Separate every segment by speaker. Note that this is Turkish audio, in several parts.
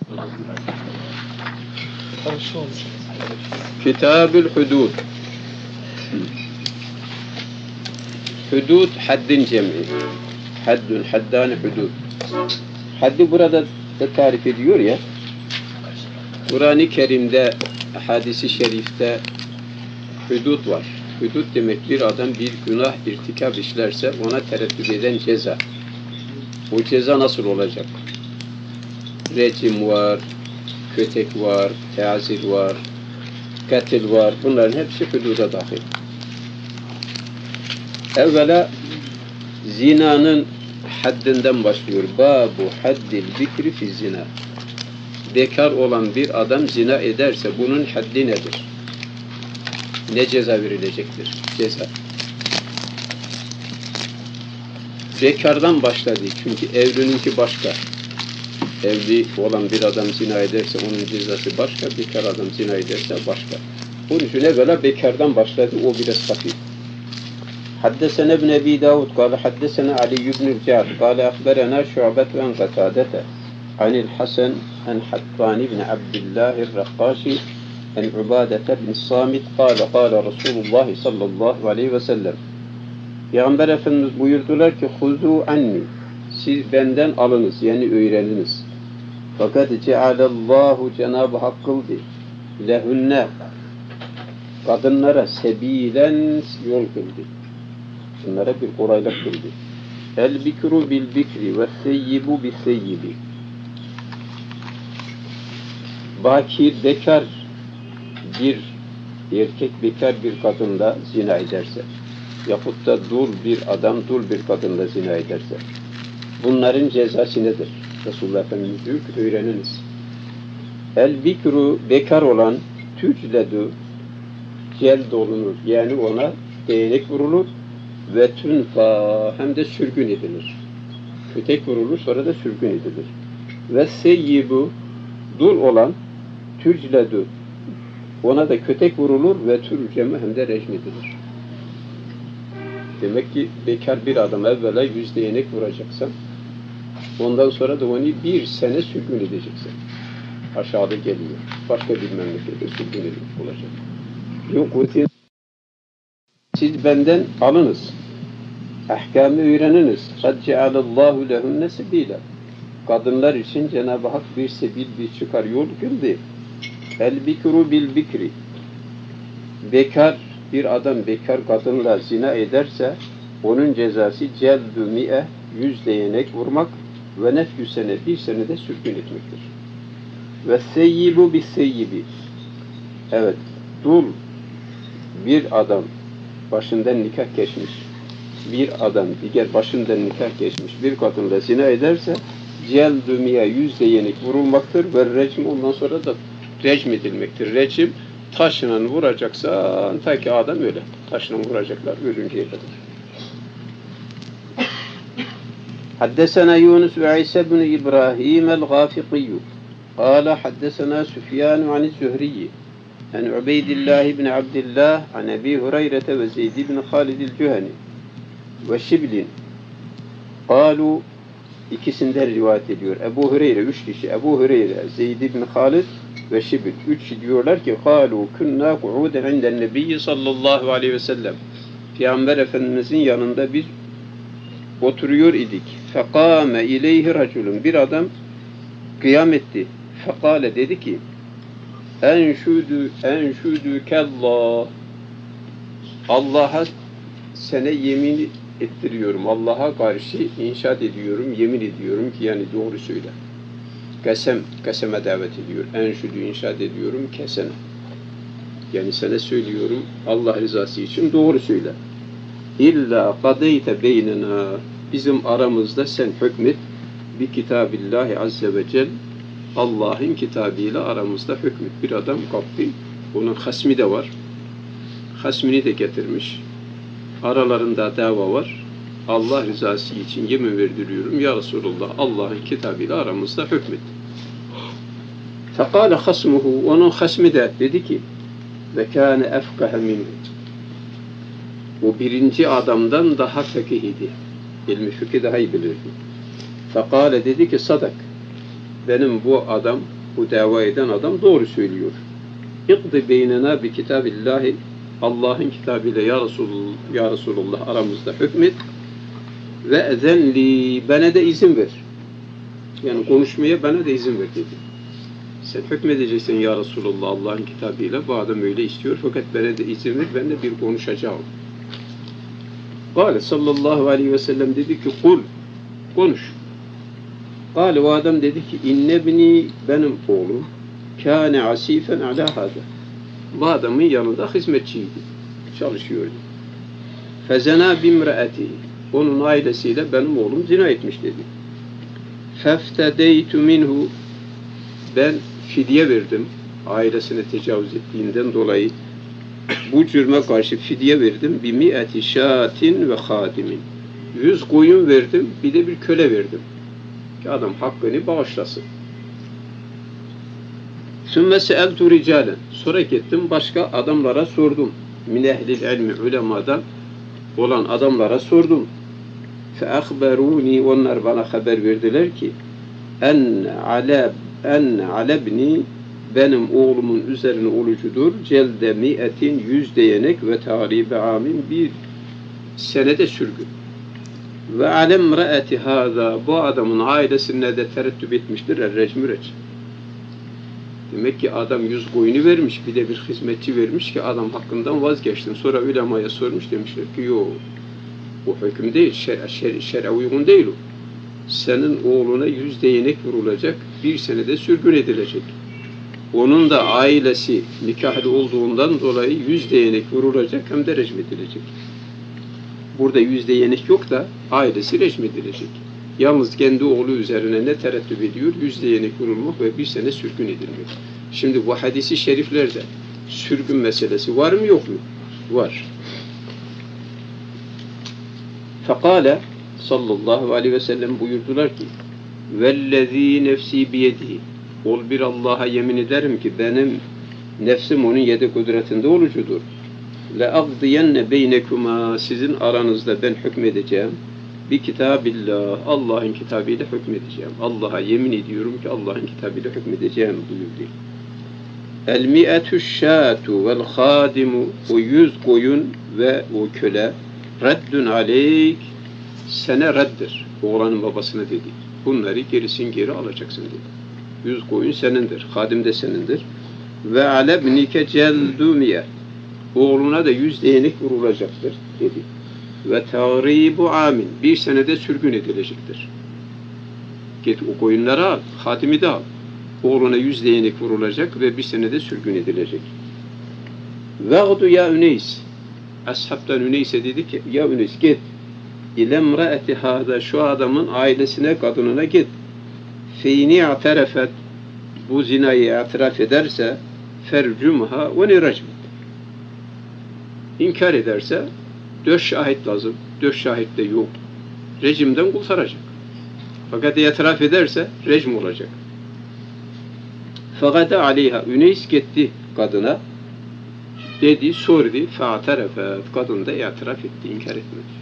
Speaker 1: Kitabül Hudud. Hudud haddin cem'i. Haddun, haddani hudud. Haddi burada da tarif ediyor ya. Kur'an-ı Kerim'de, hadis-i şerifte hudud var. Hudud demek bir adam bir günah irtikab işlerse ona tereddüt eden ceza. O ceza nasıl olacak? Recim var, kötek var, teazir var, katil var. Bunların hepsi hududa dahil. Evvela zinanın haddinden başlıyor. Babu haddil bikri fi zina. Bekar olan bir adam zina ederse bunun haddi nedir? Ne ceza verilecektir? Ceza. Bekardan başladı. Çünkü evlininki başka. Evli olan bir adam zina ederse onun cezası başka. Bekar adam zina ederse başka. Bunun için evvela bekardan başladı. O biraz hafif. حدثنا ابن أبي داود قال حدثنا علي بن الجعد قال أخبرنا شعبة عن قتادة عن الحسن عن حطان بن عبد الله الرقاشي عن عبادة بن الصامت قال قال رسول الله صلى الله عليه وسلم Peygamber Efendimiz buyurdular ki huzu anni, siz benden alınız yani öğreniniz. Fakat cealallahu Cenab-ı Hak kıldı lehunne kadınlara sebilen yol kıldı. Bunlara bir kolaylık kıldı. El bikru bil bikri ve seyyibu bis seyyibi. Bakir bekar bir erkek bekar bir kadınla zina ederse yahut da dul bir adam dul bir kadınla zina ederse bunların cezası nedir? Resulullah Efendimiz diyor ki öğreniniz. El bikru bekar olan tücledu celd olunur. Yani ona değnek vurulur ve tünfa hem de sürgün edilir. Kötek vurulur sonra da sürgün edilir. Ve seyyibu dul olan tücledu ona da kötek vurulur ve türceme hem de rejim edilir. Demek ki bekar bir adam evvela 100 değnek vuracaksan ondan sonra da onu 1 sene sürgün edeceksin. Aşağıda geliyor. Başka bir memlekette sürgün edilmiş olacak. Yok, siz benden alınız. Ahkamı öğreniniz. قَدْ جَعَلَ اللّٰهُ لَهُنَّ سَب۪يلًا Kadınlar için Cenab-ı Hak bir sebil, bir çıkar yol kıldı. El-bikru bil-bikri Bekar bir adam bekar kadınla zina ederse onun cezası celdü mi'e 100 değnek vurmak ve nefyü sene 1 senede sürgün etmektir. Ve seyyibu bis seyyibi evet dul bir adam başından nikah geçmiş bir adam diğer başından nikah geçmiş bir kadınla zina ederse celdü mi'e 100 değnek vurulmaktır ve recm ondan sonra da recm edilmektir. Recm taşla vuracaksa ta ki adam öyle. Taşla vuracaklar ölünceye kadar. Haddesena Yunus ve İsa bin İbrahim el-Gâfiqiyyu. Kâle haddesena Süfyan an Zühriyi. An Ubeydillah ibn Abdillah an Ebi Hureyre ve Zeyd ibn Halid el-Cüheni. Ve Şiblin. Kâlu ikisinden rivayet ediyor. Ebu Hureyre 3 kişi. Ebu Hureyre, Zeyd ibn Halid ve Şibl. 3 diyorlar ki قَالُوا كُنَّا قُعُودًا عِنْدَ النَّبِيِّ sallallahu aleyhi ve sellem. Peygamber Efendimizin yanında biz oturuyor idik. فَقَامَ اِلَيْهِ رَجُلٌ Bir adam kıyam etti. فَقَالَ dedi ki اَنْشُدُكَ اللّٰهِ Allah'a sana yemin ettiriyorum. Allah'a karşı inşaat ediyorum, yemin ediyorum ki yani doğru söyle. Keseme davet ediyor. Enşüdü inşaat ediyorum, kesene. Yani sana söylüyorum, Allah rızası için doğru söyle. İlla kadeyte beynena bizim aramızda sen hükmet bi kitabillahi azze ve cel Allah'ın kitabıyla aramızda hükmet. Bir adam kalktı, onun hasmi de var. Hasmini de getirmiş. Aralarında dava var. Allah rızası için yemin verdiriyorum. Ya Resulullah Allah'ın kitabıyla aramızda hükmet. Fekâle hasmuhu onun hasmi de dedi ki ve kâne efkahe minhu o birinci adamdan daha fekih idi. İlmi fıkhi daha iyi bilirdi. Fekâle dedi ki sadak benim bu adam bu dava eden adam doğru söylüyor. İqdi beynena bi kitabillahi, Allah'ın kitabıyla ya Resulullah aramızda hükmet ve ezenli, bana da izin ver. Yani konuşmaya bana da izin ver dedi. Sen hükmedeceksin ya Resulullah Allah'ın kitabıyla, bu adam öyle istiyor fakat bana da izin ver, ben de bir konuşacağım. Kâle sallallahu aleyhi ve sellem dedi ki kul, konuş. Kâle, o adam dedi ki innebni, benim oğlum kâne asifen alâ hâzâ. Bu adamın yanında hizmetçiydi, çalışıyordu. Fezena bimraati, onun ailesiyle benim oğlum zina etmiş dedi. Feftedeytu minhu, ben fidye verdim, ailesine tecavüz ettiğinden dolayı bu cürme karşı fidye verdim. Bi mi'ati şatin ve hadimin, 100 koyun verdim, bir de bir köle verdim ki adam hakkını bağışlasın. Sümme seeltu ricalen, sonra gittim başka adamlara sordum. Min ehlil ilmi, ulemadan olan adamlara sordum. Fe ahberuni, onlar bana haber verdiler ki enne alebni, benim oğlumun üzerine olucudur. Celde mi'etin, 100 değnek ve taribe amin, bir senede sürgün. Ve alem ra'ati hâzâ, bu adamın ailesine de tereddüt etmiştir. Er-recmüreç. Demek ki adam 100 koyunu vermiş, bir de bir hizmetçi vermiş ki adam hakkından vazgeçtim. Sonra ulemaya sormuş, demişler ki yok, bu hüküm değil, şer'e uygun değil o. Senin oğluna 100 değnek vurulacak, bir senede sürgün edilecek. Onun da ailesi nikahlı olduğundan dolayı 100 değnek vurulacak, hem de rejim edilecek. Burada 100 değnek yok da ailesi rejim edilecek. Yalnız kendi oğlu üzerine ne tereddüt ediyor? 100 değnek vurulmak ve bir sene sürgün edilmek. Şimdi bu hadisi şeriflerde sürgün meselesi var mı yok mu? Var. Fekale sallallahu aleyhi ve sellem buyurdular ki vellezî nefsî biyedihi, ol bir Allah'a yemin ederim ki benim nefsim onun yedi kudretinde olucudur. لَاَغْضِيَنَّ بَيْنَكُمَا, sizin aranızda ben hükmedeceğim. Bi kitabillah, Allah'ın kitabıyla hükmedeceğim. Allah'a yemin ediyorum ki Allah'ın kitabıyla hükmedeceğim buyurdu. El-mi'etü şâtu vel hâdimu, o 100 koyun ve o köle reddün aleyk, sene reddir. Oğlanın babasına dedi. Bunları gerisin geri alacaksın dedi. 100 koyun senindir, hadim de senindir. Ve alebnike celdûmiye, oğluna da 100 değnek vurulacaktır dedi. Ve târibu amin, bir senede sürgün edilecektir. Git o koyunları al, hatimi de al. Oğluna 100 değnek vurulacak ve bir senede sürgün edilecek. Ve'du ya Üneys, ashabtan Üneys'e dedi ki ya Üneys git. İlemraeti hâzâ, şu adamın ailesine, kadınına git. Feyni aterefet, bu zinayı itiraf ederse fercumha ve niracmet. İnkar ederse 4 şahit lazım. 4 şahit de yok. Rejimden kurtaracak. Fakat itiraf ederse rejim olacak. Fakat aleyha, Üneys gitti kadına. Dedi, sordu. Fa'terefet, kadın da itiraf etti, inkar etmedi.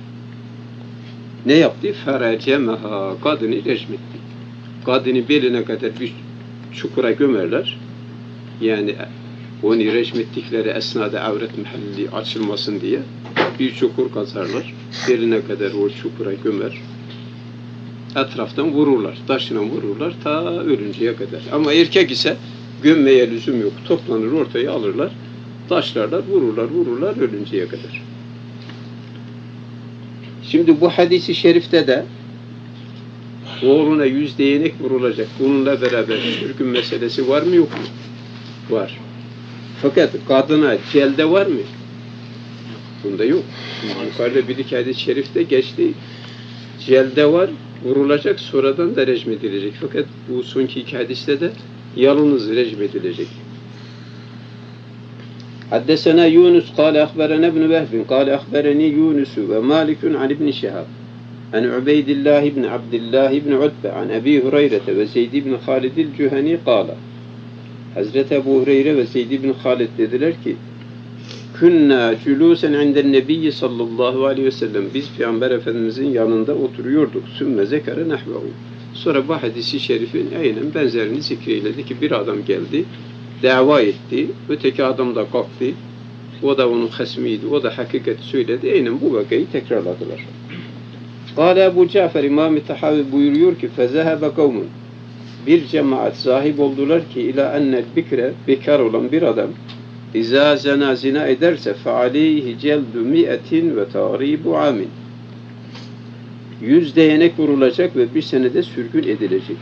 Speaker 1: Ne yaptı? Ferecemeha, kadını rejim etti. Kadını beline kadar bir çukura gömerler. Yani onu rejim ettikleri esnada avret mahalli açılmasın diye bir çukur kazarlar. Beline kadar o çukura gömer. Etraftan vururlar. Taşına vururlar ta ölünceye kadar. Ama erkek ise gömmeye lüzum yok. Toplanır ortaya alırlar. Taşlarlar, vururlar ölünceye kadar. Şimdi bu hadisi şerifte de oğluna 100 değnek vurulacak. Bununla beraber sürgün meselesi var mı yok mu? Var. Fakat kadına celde var mı? Bunda yok. Yukarıda bir iki hadis-i şerifte geçti. Celde var, vurulacak, sonradan da rejim edilecek. Fakat bu sonki iki hadiste de yalnız rejim edilecek. Haddesena Yunus kâle ahberene ibn Vehbin kâle ahbereni Yunusu ve Malikun an ibn Şihab an Ubeydillah ibn Abdillah ibn Utbe an Ebi Hureyre ve Zeyd ibn Halid el-Cüheni kâle. Hazreti Ebu Hureyre ve Zeyd ibn Halid dediler ki künna cülûsen inden nebiyyi sallallahu aleyhi ve sellem, biz Peygamber Efendimizin yanında oturuyorduk. Sümme zekere nehvehu, Sonra bu hadisi şerifin aynen benzerini zikreyledi ki bir adam geldi, dava etti, öteki adam da kalktı, o da onun hasmiydi, o da hakikati söyledi, aynen bu vakayı tekrarladılar. Kâle Ebu Cafer İmam-ı Tahavi buyuruyor ki فَزَهَبَ قَوْمٌ bir cemaat sahip oldular ki ila ennel bikre bekar olan bir adam İzâ zena zina ederse فَعَلَيْهِ جَلْدُ مِئَةٍ وَتَعْرِيبُ عَامٍ 100 değnek vurulacak ve bir senede sürgün edilecek.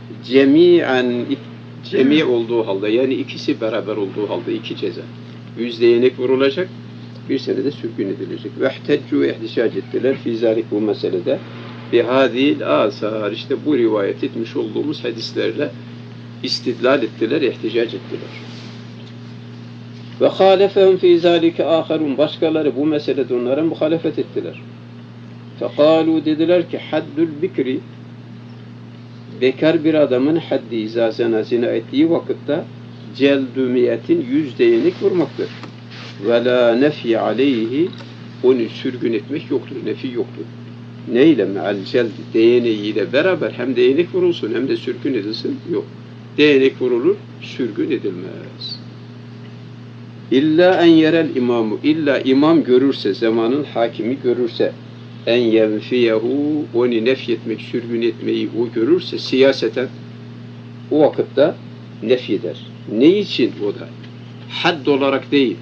Speaker 1: Cemi olduğu halde, yani ikisi beraber olduğu halde iki ceza. 100 değnek vurulacak, bir senede sürgün edilecek. Vehteccu ihticac ettiler fî zâlik bu meselede. Bihâzîl âsâr, işte bu rivayet etmiş olduğumuz hadislerle istidlal ettiler, ihticac ettiler. Ve hâlefehum fî zâlike âkharun, başkaları bu meselede onlara muhalefet ettiler. Fekâlû, dediler ki haddül bikri, bekar bir adamın haddi izâ zina ettiği vakitte celdü miyetin 100 değnek vurmaktır. Ve la nefi aleyhi, onu sürgün etmek yoktur, nefi yoktur. Neyle me'al celdi, değneğiyle beraber hem değnek vurulsun hem de sürgün edilsin, yok. Değnek vurulur, sürgün edilmez. İlla en yerel imamu, illa imam görürse, zamanın hakimi görürse, en yenfiyehu, onu nefyetmek, sürgün etmeyi o görürse siyaseten, o vakitte nefyeder. Ne için o da? Hadd olarak değil.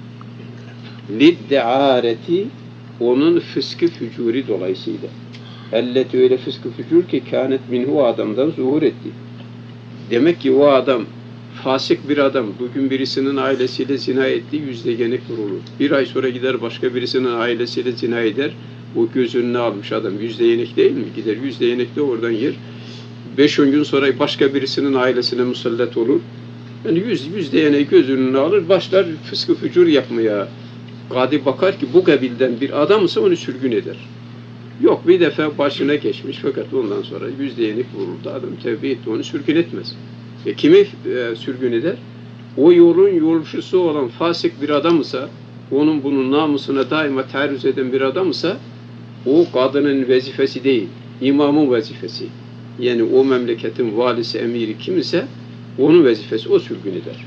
Speaker 1: Lidde'areti, onun fıskı fücuri dolayısıyla. Elleti öyle fıskı fücur ki kânet minhu, adamdan zuhur etti. Demek ki o adam fasık bir adam. Bugün birisinin ailesiyle zina etti, 100 değnek vurulur. Bir ay sonra gider başka birisinin ailesiyle zina eder. O göz önüne almış adam. 100 değnek değil mi? Gider 100 değnek de oradan yer. 5-10 gün sonra başka birisinin ailesine musallat olur. Yani 100 değneği göz önüne alır, başlar fıskı fücur yapmaya. Kadi bakar ki bu kabilden bir adamsa onu sürgün eder. Yok, bir defa başına geçmiş fakat ondan sonra 100 değnek vuruldu. Adam tevbe etti, onu sürgün etmez. Kimi sürgün eder? O yolun yolcusu olan fasık bir adamsa, onun bunun namusuna daima taarruz eden bir adamsa, o kadının vazifesi değil, imamın vazifesi. Yani o memleketin valisi, emiri kim ise onun vazifesi, o sürgün eder.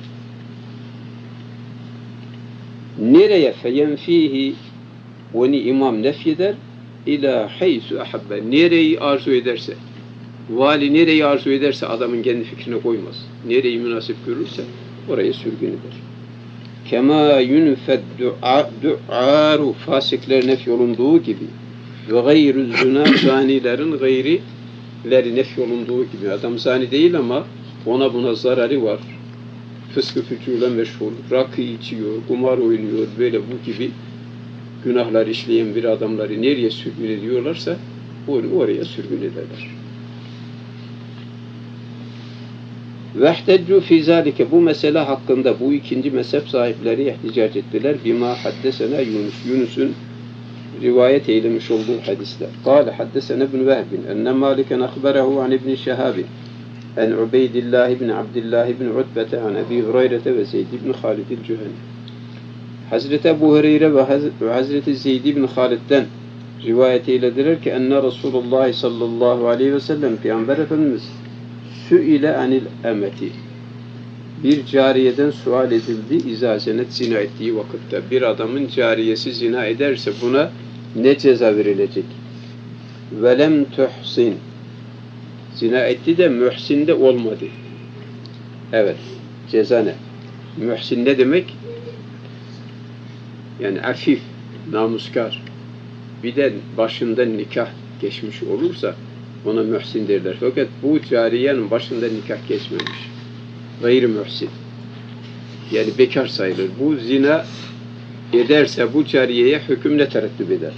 Speaker 1: Nereye feyenfihi, onu imam nefyeder, ila haysu ahabbe, nereyi arzu ederse, vali nereyi arzu ederse adamın kendi fikrine koymaz. Nereyi münasip görürse oraya sürgün eder. Kema yunfed du'aru, fasikler nefyolunduğu gibi ve gayrü zina, zanilerin gayrileri nefyolunduğu gibi. Adam zani değil ama ona buna zararı var. Fıskı fücurla meşgul, rakı içiyor, kumar oynuyor, böyle bu gibi günahlar işleyen bir adamları nereye sürgün ediyorlarsa oraya sürgün ederler. Vehteccu fî zâlike, bu mesele hakkında bu ikinci mezhep sahipleri ihticac ettiler. Bima haddesena Yunus'un rivayet eylemiş olduğu hadisler. Kâle haddesena ibn Vehbin enne Maliken akhberehu an ibn Şehabi en Ubeydillah ibn Abdillah ibn Utbete an Ebi Hureyre ve Zeyd ibn Halid el-Cüheni. Hazreti Ebu Hureyre ve Hazreti Zeyd ibn Halid'den rivayet eylediler ki enne Resulullah sallallahu aleyhi ve sellem Peygamber Efendimiz Sü'ile anil emeti, bir cariyeden sual edildi izazenet zina ettiği vakitte. Bir adamın cariyesi zina ederse buna ne ceza verilecek? Velem tuhsin, zina etti de mühsin de olmadı. Evet, ceza ne? Mühsin ne demek? Yani afif, namuskar. Bir de başından nikah geçmiş olursa ona mühsin derler. Fakat bu cariyenin başında nikah geçmemiş. Gayri mühsin. Yani bekar sayılır. Bu zina ederse bu cariyeye hüküm ne terettüp eder?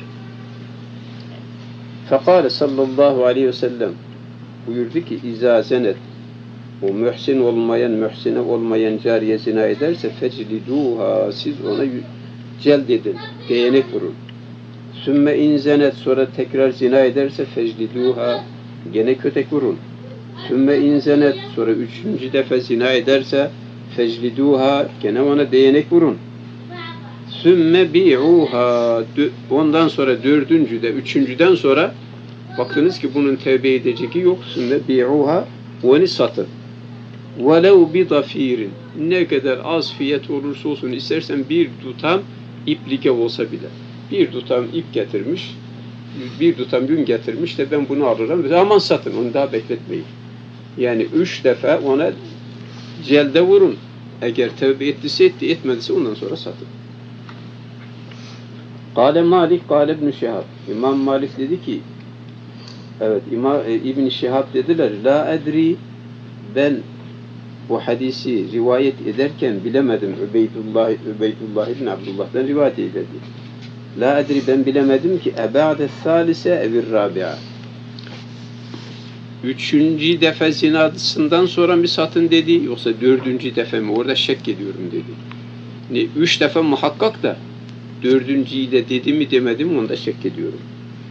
Speaker 1: Fekale sallallahu aleyhi ve sellem buyurdu ki izâ zenet, o mühsin olmayan, mühsine olmayan cariye zina ederse fecliduha, siz ona celd edin, değnek vurun. Sümme inzenet, sonra tekrar zina ederse fecliduha, gene kötek vurun. Sümme inzenet, sonra 3. defa zina ederse fecliduha, gene ona değnek vurun. Sümme bi'uha, ondan sonra 4. de 3.'den sonra Baktınız ki bunun tevbe edeceği yok. Sümme bi'uha, onu satın. وَلَوْ بِضَف۪يرٍ Ne kadar az fiyat olursa olsun, istersen bir tutam iplike olsa bile. Bir tutam ip getirmiş, bir tutam yün getirmiş de ben bunu alırım. Aman satın, onu daha bekletmeyin. Yani 3 defa ona celde vurun. Eğer tevbe ettiyse etti, etmediyse ondan sonra satın. Kâle Malik, kâle İbn-i Şihab. İmam Malik dedi ki, evet, İbn-i Şihab dediler, la edri, ben bu hadisi rivayet ederken bilemedim. Übeydullah ibn Abdullah'dan rivayet edildi. La edri, ben bilemedim ki eba'de salise evir rabi'a. 3. defa zinasından sonra mı satın dedi, yoksa 4. defa mı? Orada şek ediyorum dedi. 3 defa muhakkak da 4.'yi de dedi mi demedi mi, onda şek ediyorum.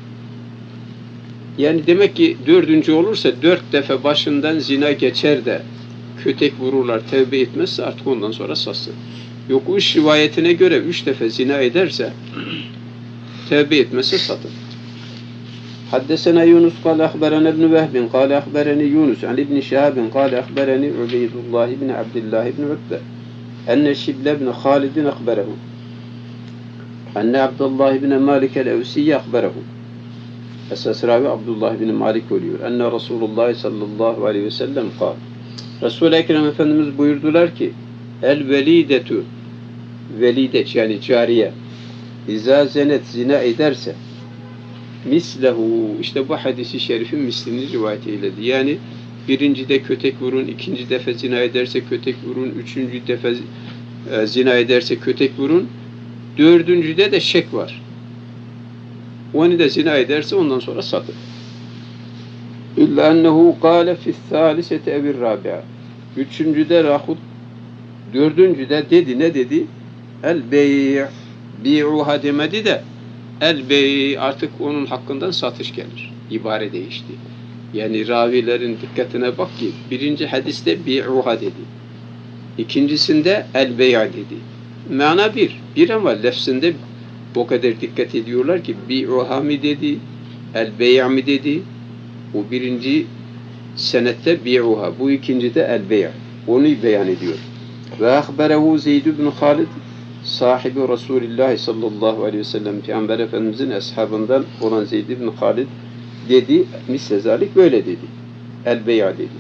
Speaker 1: Yani demek ki 4. olursa 4 defa başından zina geçer de kötek vururlar, tevbe etmezse artık ondan sonra satsın. Yok, 3 rivayetine göre 3 defa zina ederse tevbe etmezse satın. Haddesena Yunus kâle ahberene ibn Vehbin kâle ahbereni Yunus an ibn Şihabin kâle ahbereni Ubeydullah ibn Abdullah ibn Utbe enne Şible ibn Halidin ahberehu enne Abdullah ibn Malik el-Evsiyye ahberehu. Esas ravi Abdullah ibn Malik oluyor. Enne Resulullah sallallahu aleyhi ve sellem kâle. Resul-i Ekrem Efendimiz buyurdular ki el-velidetu, velidet yani cariye, izâ zenet, zina ederse mislehu, işte bu hadisi şerifin mislini rivayet eyledi. Yani 1. de kötek vurun, 2. defa zina ederse kötek vurun, 3. defa zina ederse kötek vurun, 4. de şek var. Onu da zina ederse ondan sonra satın. İlla ennehu kâle fi's-sâliseti evir-râbi'a. 3. de rahut 4. de dedi, ne dedi? El-bey' bi'uha demedi de el-bey' artık onun hakkından satış gelir. İbare değişti. Yani ravilerin dikkatine bak ki 1. hadiste bi'uha dedi. 2.'sinde el-bey'a dedi. Mana bir ama lefzinde o kadar dikkat ediyorlar ki bi'uha mi dedi, el-bey'a mi dedi. O 1. senette bi'uha, bu 2. de el-bey'a. Onu beyan ediyor. Ve ahberehu Zeyd ibn Halid sahibi Resulullah sallallahu aleyhi ve sellem, Peygamber Efendimizin eshabından olan Zeyd ibn Halid dedi, mislezalik böyle dedi. El-bey'a dedi.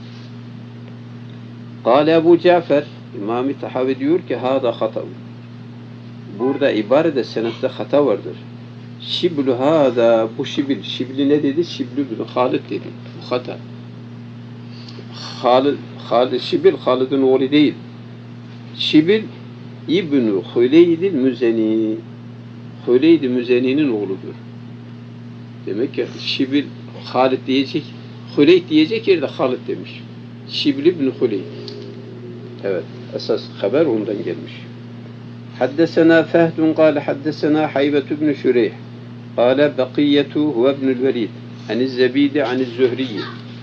Speaker 1: Kâle Ebu Cafer, İmam-ı Tahavi diyor ki hâda hatav. Burada ibarede senette hata vardır. Şiblu hâda, bu şibil. Şibli ne dedi? Şiblu ibn Halid dedi. Bu hata. Şibil, Halid'in oğlu değil. Şibil İbn-i Hüleyd-i Müzeni. Hüleyd-i Müzeni'nin oğludur. Demek ki Şibil, Halid diyecek, Hüleyd diyecek yerde Halid demiş. Şibil ibn Hüleyd. Evet, esas haber ondan gelmiş. Haddesena Fehdun kâle haddesena Haybet ibn Şureyh kâle Bekiyetu huve ibnül Velid aniz-Zebidi aniz-Zühriyi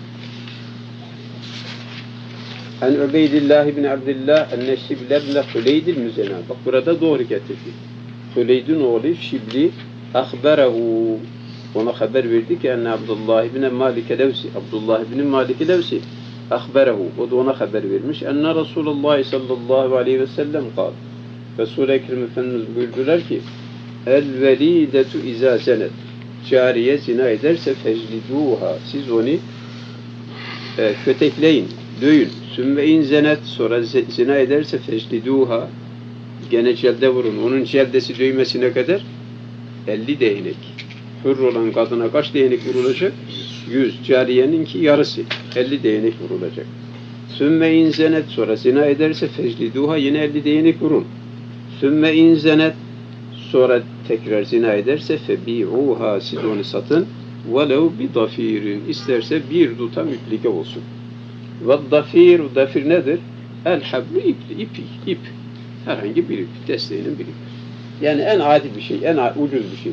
Speaker 1: an Ubeydillah ibn Abdillah enne Şible ibn Hüleydil Müzena. Bak burada doğru getirdi. Hüleyd'in oğlu Şibli ahberehu, ona haber verdi ki enne Abdullah ibn Malik el-Evsi, Abdullah ibn Malik el-Evsi ahberehu, o da ona haber vermiş. Enne Resulullah sallallahu aleyhi ve sellem kâl. Resul-i Ekrem Efendimiz buyurdular ki el-velidetu izâ zenet, cariye zina ederse fecliduha, siz onu kötekleyin, dövün. Sümme in zenet, sonra zina ederse fecliduha, gene celde vurun. Onun celdesi dövmesine kadar 50 değnek. Hür olan kadına kaç değnek vurulacak? 100. Cariyeninki yarısı. 50 değnek vurulacak. Sümme in zenet, sonra zina ederse fecliduha, yine 50 değnek vurun. Sümme in zenet, sonra tekrar zina ederse febi'uha, siz onu satın. Velev bi dafirin, isterse bir tutam iplike olsun. Ve dafir, dafir nedir? El-hablu, ip. Herhangi bir ip, desteğinin bir ip. Yani en adi bir şey, en ucuz bir şey.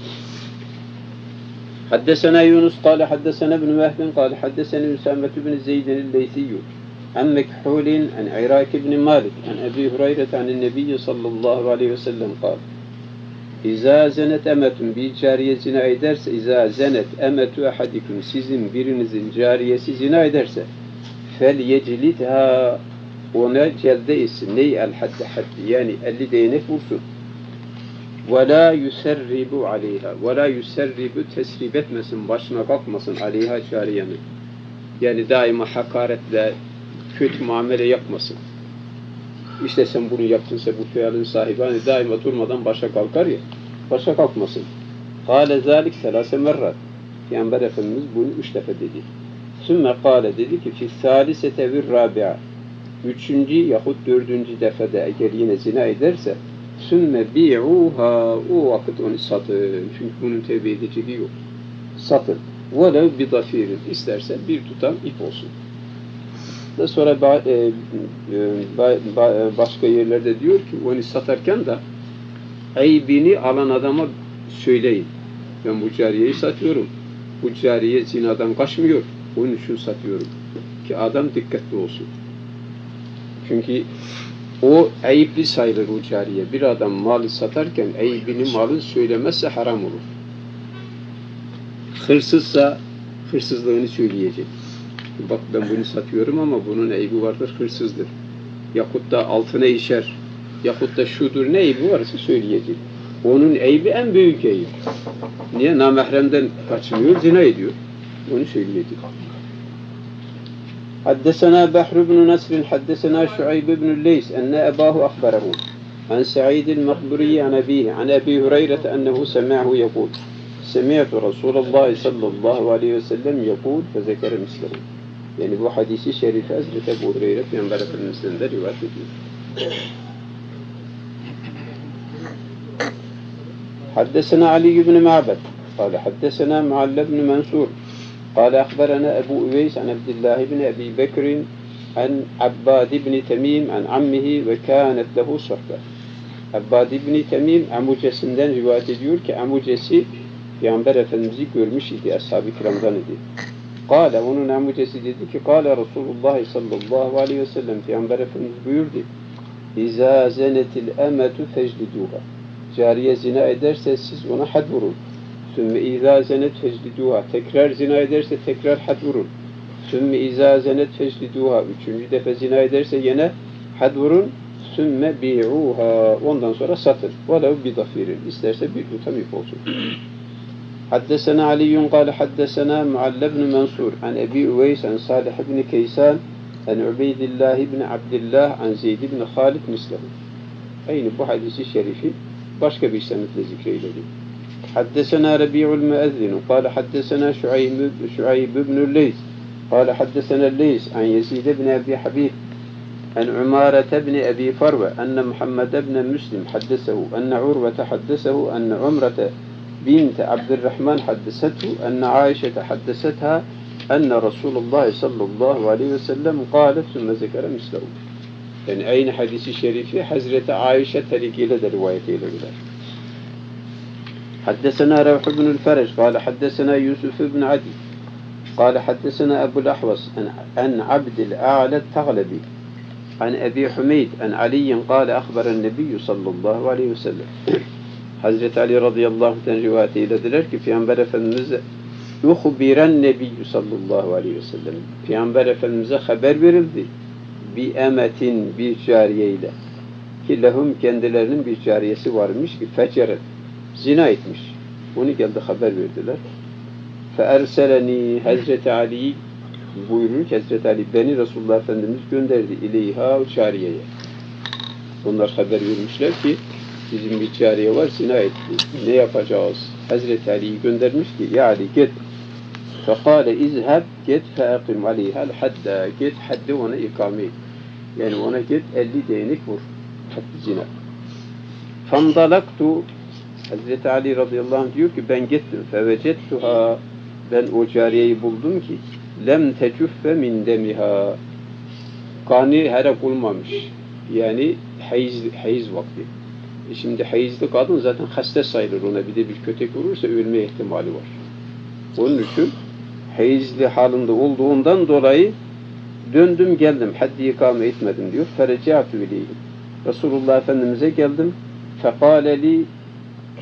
Speaker 1: Haddesena Yunus kâle haddesena ibn Vehbin kâle haddesena Üsamet ibn Zeydin el-Leysiyyü an Mekhulin an Irak ibn Malik an Ebi Hureyre an Nebiyyi sallallahu aleyhi ve sellem kâle İza zenet emetun, bir cariye zina ederse, iza zenet emetu ahadikum, sizin birinizin cariyesi zina ederse, fel yeclidha, ona celde etsin. Ney el haddi haddi, yani 50 değnek vursun. Ve la yuserribu aleyha, ve la yuserribu, tesrib etmesin, başına kalkmasın aleyha cariyenin. Yani daima hakaretle, kötü muamele yapmasın. İşte sen bunu yaptınsa bu fiyalın sahibi, hani daima durmadan başa kalkar ya, başa kalkmasın. Kâle zâlik selâse merrat. Peygamber Efendimiz bunu 3 defa dedi. Sümme kâle, dedi ki, fi sâlisete vir râbi'a, 3. yahut 4. defede eğer yine zina ederse, sümme bi'uha, o vakit onu satın. Çünkü bunun tevbe ediciliği yok. Satın. Velev bi dafirin, isterse bir tutam ip olsun. Da sonra başka yerlerde diyor ki, onu satarken de aybini alan adama söyleyin. Ben bu cariyeyi satıyorum. Bu cariye zinadan kaçmıyor. Onun için satıyorum. Ki adam dikkatli olsun. Çünkü o ayıplı sayılır o cariye. Bir adam malı satarken aybini, malın söylemezse haram olur. Hırsızsa hırsızlığını söyleyecek. Bak ben bunu satıyorum ama bunun eybi vardır, hırsızdır. Yahut da altına işer, yahut da şudur, ne eybi varsa söyleyecek. Onun eybi en büyük eyip. Niye? Namahremden kaçmıyor, zina ediyor. Onu söyleyecek. Haddesena Behr ibn Nasr, haddesena Şuayb ibn Leys, enne ebahu akbarahu. An Sa'id el-Makburi an abihi, an Abi Hureyre ennehu sema'hu yekul. Semi'tu Resulullah sallallahu aleyhi ve sellem yekul fezekere mislehu. Yani bu hadisi şerifi Hazreti Ebu Hureyre Peygamber Efendimiz'den de rivayet ediyor. Haddesena Ali ibn Ma'bad قال حدثنا معل بن منصور قال أخبرنا أبو أويس عن عبد الله بن أبي بكر عن عباد بن تميم عن عمه وكانت له صحبة. Abbad ibn Temim amucesinden rivayet ediyor ki amucesi Peygamber Efendimiz'i görmüş idi, ashab-ı kiramdan idi. Kâle, onun amucesi dedi ki, Kâle Resulullah sallallahu aleyhi ve sellem, Peygamber Efendimiz buyurdu, İzâ zenetil emetu fecliduha. Cariye zina ederse siz ona had vurun. Sümme izâ zenet fecliduha. Tekrar zina ederse tekrar had vurun. Sümme izâ zenet fecliduha. 3. defa zina ederse yine had vurun. Sümme bi'uha. Ondan sonra satın. Velev bidafirin. İsterse bir tutam ip olsun. حدثنا علي قال حدثنا معل بن منصور عن أبي أويس عن صالح بن كيسان عن عبيد الله بن عبد الله عن زيد بن خالد مثله. Aynı bu hadisi şerifi başka bir senetle zikreyledi. حدثنا ربيع المؤذن قال حدثنا شعيب بن الليث قال حدثنا الليث عن يزيد بن أبي حبيب عن عمارة بن أبي فروة أن محمد بن مسلم حدثه أن عروة حدثه أن عمرة بنت عبد الرحمن حدثته أن عائشة حدثتها أن رسول الله صلى الله عليه وسلم قالت ثم ذكر مثله. Yani aynı hadisi şerifi Hazreti Ayşe tarikiyle de rivayet eylemişler. حدثنا روح بن الفرج قال حدثنا يوسف بن عدي قال حدثنا أبو الأحوص عن عبد الأعلى التغلبي عن أبي حميد عن علي قال أخبر النبي صلى الله عليه وسلم. Hazreti Ali radıyallahu anh'ten rivayet eylediler ki Peygamber Efendimiz yuhbiren nebiyyü sallallahu aleyhi ve sellem. Peygamber Efendimiz'e haber verildi. Bir emetin, bir cariyeyle. Ki lehum, kendilerinin bir cariyesi varmış ki feceret, zina etmiş. Onu geldi haber verdiler. Feerseleni, Hazreti Ali buyurur ki Hazreti Ali beni Resulullah Efendimiz gönderdi ileyha o cariyeye. Onlar haber vermişler ki bizim bir cariye var, zina etti. Ne yapacağız? Hazreti Ali'yi göndermiş ki ya Ali git. Fekale izheb git feakim aleyhel hadda. Git haddi ona ikame et. Yani ona git 50 değnek vur. Haddi zina. Fandalaktu, Hazreti Ali radıyallahu anh diyor ki ben gittim. Fevecettuha, ben o cariyeyi buldum ki lem tecuffe min demiha. Kanı hele kulmamış. Yani hayız vakti. Şimdi hayızlı kadın zaten hasta sayılır, ona bir de bir kötek vurursa ölme ihtimali var. Onun için hayızlı halinde olduğundan dolayı döndüm geldim. Haddi ikame etmedim diyor. Fereciatü ileyhim. Resulullah Efendimiz'e geldim. Fekâleli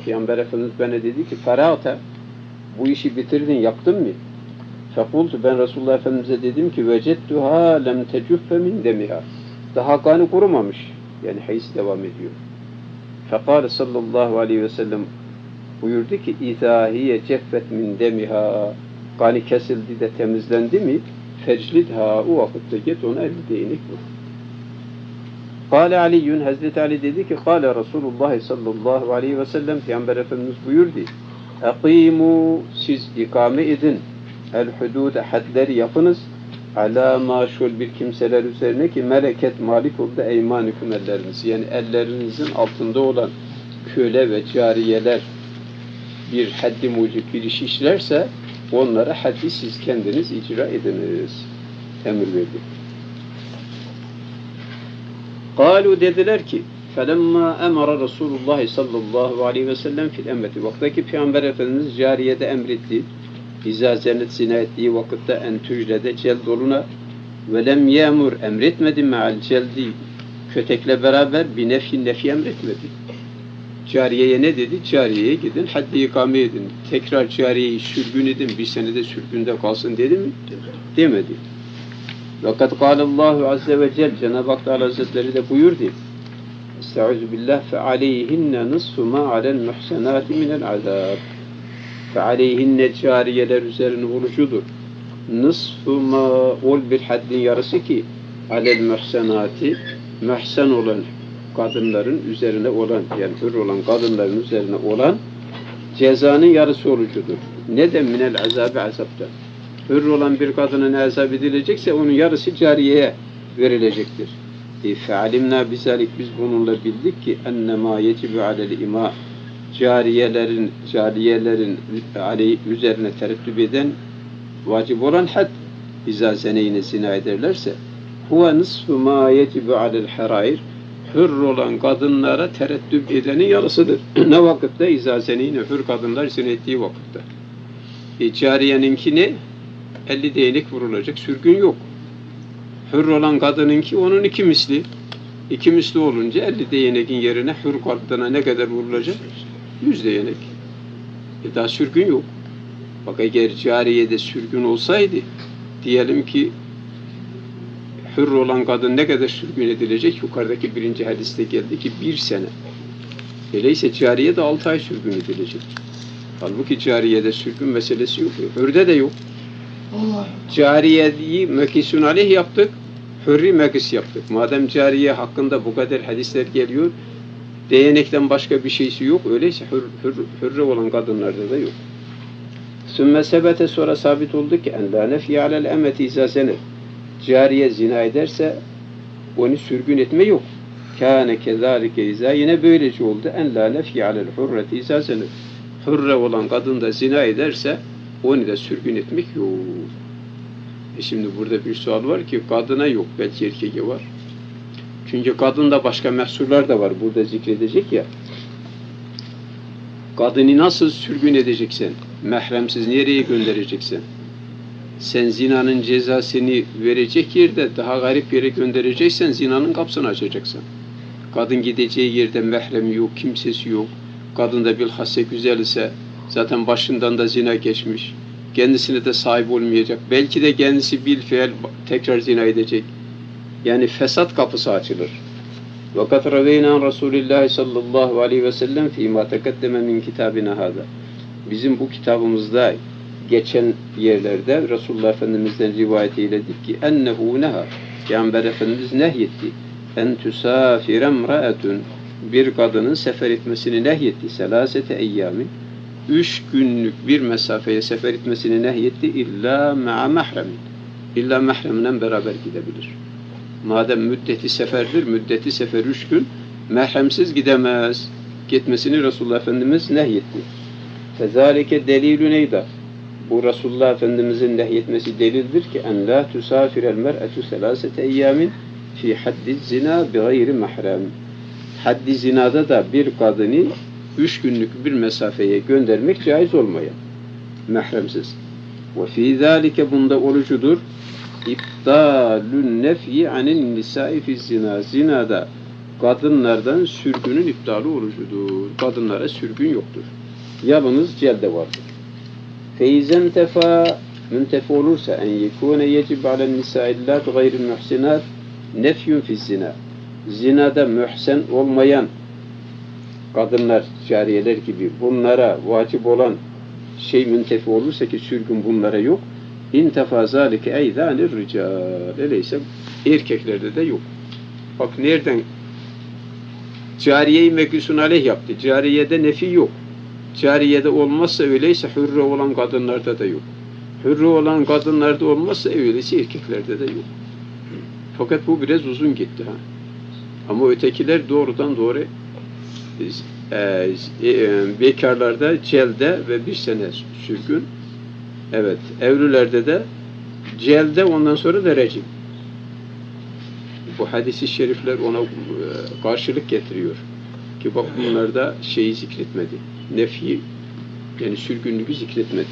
Speaker 1: Peygamber Efendimiz bana dedi ki ferata, bu işi bitirdin, yaptın mı? Fekultu, ben Resulullah Efendimiz'e dedim ki vecettuha lem tecuffe min demiha. Daha kanı kurumamış. Yani hayız devam ediyor. Fekale sallallahu aleyhi ve sellem buyurdu ki izahiye ceffet min demiha. Kanı kesildi de temizlendi mi? Feclidha, o vakitte git ona 50 değnek vur. Kale Aliyyun, Hazreti Ali dedi ki kale Resulullah sallallahu aleyhi ve sellem, Peygamber Efendimiz buyurdu. Eqimu, siz ikame edin. El hudude, hadleri yapınız. Ala maşul bir kimseler üzerine ki meleket malik oldu eymanüküm, elleriniz. Yani ellerinizin altında olan köle ve cariyeler bir haddi mucib bir iş işlerse onlara haddi siz kendiniz icra ediniz. Emir verdi. Kalu, dediler ki felemma emara Resulullah sallallahu aleyhi ve sellem fil emmeti. Vaktaki Peygamber Efendimiz cariyede emretti. İzâ zennet zina ettiği vakitte en tücrede celd oluna ve lem yemur, emretmedi me'al celdi, kötekle beraber bir nefi emretmedi. Cariyeye ne dedi? Cariyeye gidin, haddi ikame edin. Tekrar cariyeyi sürgün edin, bir senede sürgünde kalsın dedi mi? Demedi. Fakat kâlallahu azze ve celle, Cenab-ı Hak Teala Hazretleri de buyurdu. Estaizu billah fe aleyhinne nısfu ma alel muhsenâti minel azâb. Fe aleyhinne, cariyeler üzerine olucudur. Nısfu ma, ol bir haddin yarısı ki alel muhsenâti, muhsen olan kadınların üzerine olan, yani hür olan kadınların üzerine olan cezanın yarısı olucudur. Neden? Minel azâbi, azaptan. Hür olan bir kadının azap edilecekse onun yarısı cariyeye verilecektir. Fe'alimna bizalik, biz bununla bildik ki ennemâ yecibu alel imâ, cariyelerin üzerine tereddüt eden vacip olan had, izâ zeneyne zina ederlerse huve nısfu mâ yecibu alel herair, hür olan kadınlara tereddüt edenin yarısıdır. Ne vakitte? İzâ zeneyne, hür kadınlar zina ettiği vakitte. Cariyeninki ne? 50 değnek vurulacak, sürgün yok. Hür olan kadınınki onun 2 misli. 2 misli olunca 50 değnekin yerine hür kadına ne kadar vurulacak? 100 değnek. Daha sürgün yok. Bak eğer cariyede sürgün olsaydı, diyelim ki hür olan kadın ne kadar sürgün edilecek? Yukarıdaki birinci hadiste geldi ki 1 sene. Öyleyse cariye de 6 ay sürgün edilecek. Halbuki cariyede sürgün meselesi yok. Hürde de yok. Cariyeyi mekisun aleyh yaptık, hürri mekis yaptık. Madem cariye hakkında bu kadar hadisler geliyor, değnekten başka bir şeysi yok, öyleyse hürre olan kadınlarda da yok. Sümme sebete, sonra sabit oldu ki en la nefi alel emeti izâ zenet. Cariye zina ederse onu sürgün etme yok. Kâne kezâlike izâ, yine böylece oldu. En la nefi alel hurreti izâ zenet. Hürre olan kadın da zina ederse onu da sürgün etmek yok. Şimdi burada bir sual var ki kadına yok, belki erkeğe var. Çünkü kadında başka mehsurlar da var. Burada zikredecek ya. Kadını nasıl sürgün edeceksin? Mehremsiz nereye göndereceksin? Sen zinanın cezasını verecek yerde daha garip yere göndereceksen zinanın kapısını açacaksın. Kadın gideceği yerde mehremi yok, kimsesi yok. Kadın da bilhassa güzel ise zaten başından da zina geçmiş. Kendisine de sahip olmayacak. Belki de kendisi bilfiil tekrar zina edecek. Yani fesat kapısı açılır. وَقَدْ رَوَيْنَا رَسُولِ اللّٰهِ sallallahu aleyhi ve sellem فِيمَا تَقَدَّمَ مِنْ كِتَابِنَا هَذَا. Bizim bu kitabımızda geçen yerlerde Resulullah Efendimiz'den rivayet eyledik ki ennehu neha, Peygamber Efendimiz nehyetti. En tüsafire emraetun, bir kadının sefer etmesini nehyetti. Selasete eyyamin, 3 günlük bir mesafeye sefer etmesini nehyetti. İlla ma'a mahremin, illa mahremle beraber gidebilir. Madem müddeti seferdir, müddeti sefer 3 gün, mahremsiz gidemez. Gitmesini Resulullah Efendimiz nehyetti. Fezalike delilü neyda? Bu Resulullah Efendimizin nehyetmesi delildir ki en la tusafirel mer'etu selasete eyyamin fi haddi zina bi gayri mahrem. Haddi zinada da bir kadını 3 günlük bir mesafeye göndermek caiz olmaya. Mahremsiz. Ve fi zalike, bunda olucudur. İptalun nefyi anil nisai fi zina. Zinada kadınlardan sürgünün iptali orucudur. Kadınlara sürgün yoktur. Yalnız celde vardır. Feizen tefa müntefi olursa en yekûne yecib alen nisâillât gayril muhsinât nefyun fizzina. Zinada mühsen olmayan kadınlar, cariyeler gibi bunlara vacip olan şey müntefi olursa ki sürgün bunlara yok. İntefa zâlike eydânir ricâl. Öyleyse erkeklerde de yok. Bak nereden cariye-i mekûsun aleyh yaptı. Cariyede nefi yok. Cariyede olmazsa öyleyse hürre olan kadınlarda da yok. Hürre olan kadınlarda olmazsa öyleyse erkeklerde de yok. Fakat bu biraz uzun gitti. Ha. Ama ötekiler doğrudan doğru bekarlarda celde ve 1 sene sürgün. Evet. Evlilerde de celde ondan sonra da recim. Bu hadis-i şerifler ona karşılık getiriyor. Ki bak bunlarda şeyi zikretmedi. Nefi, yani sürgünlüğü zikretmedi.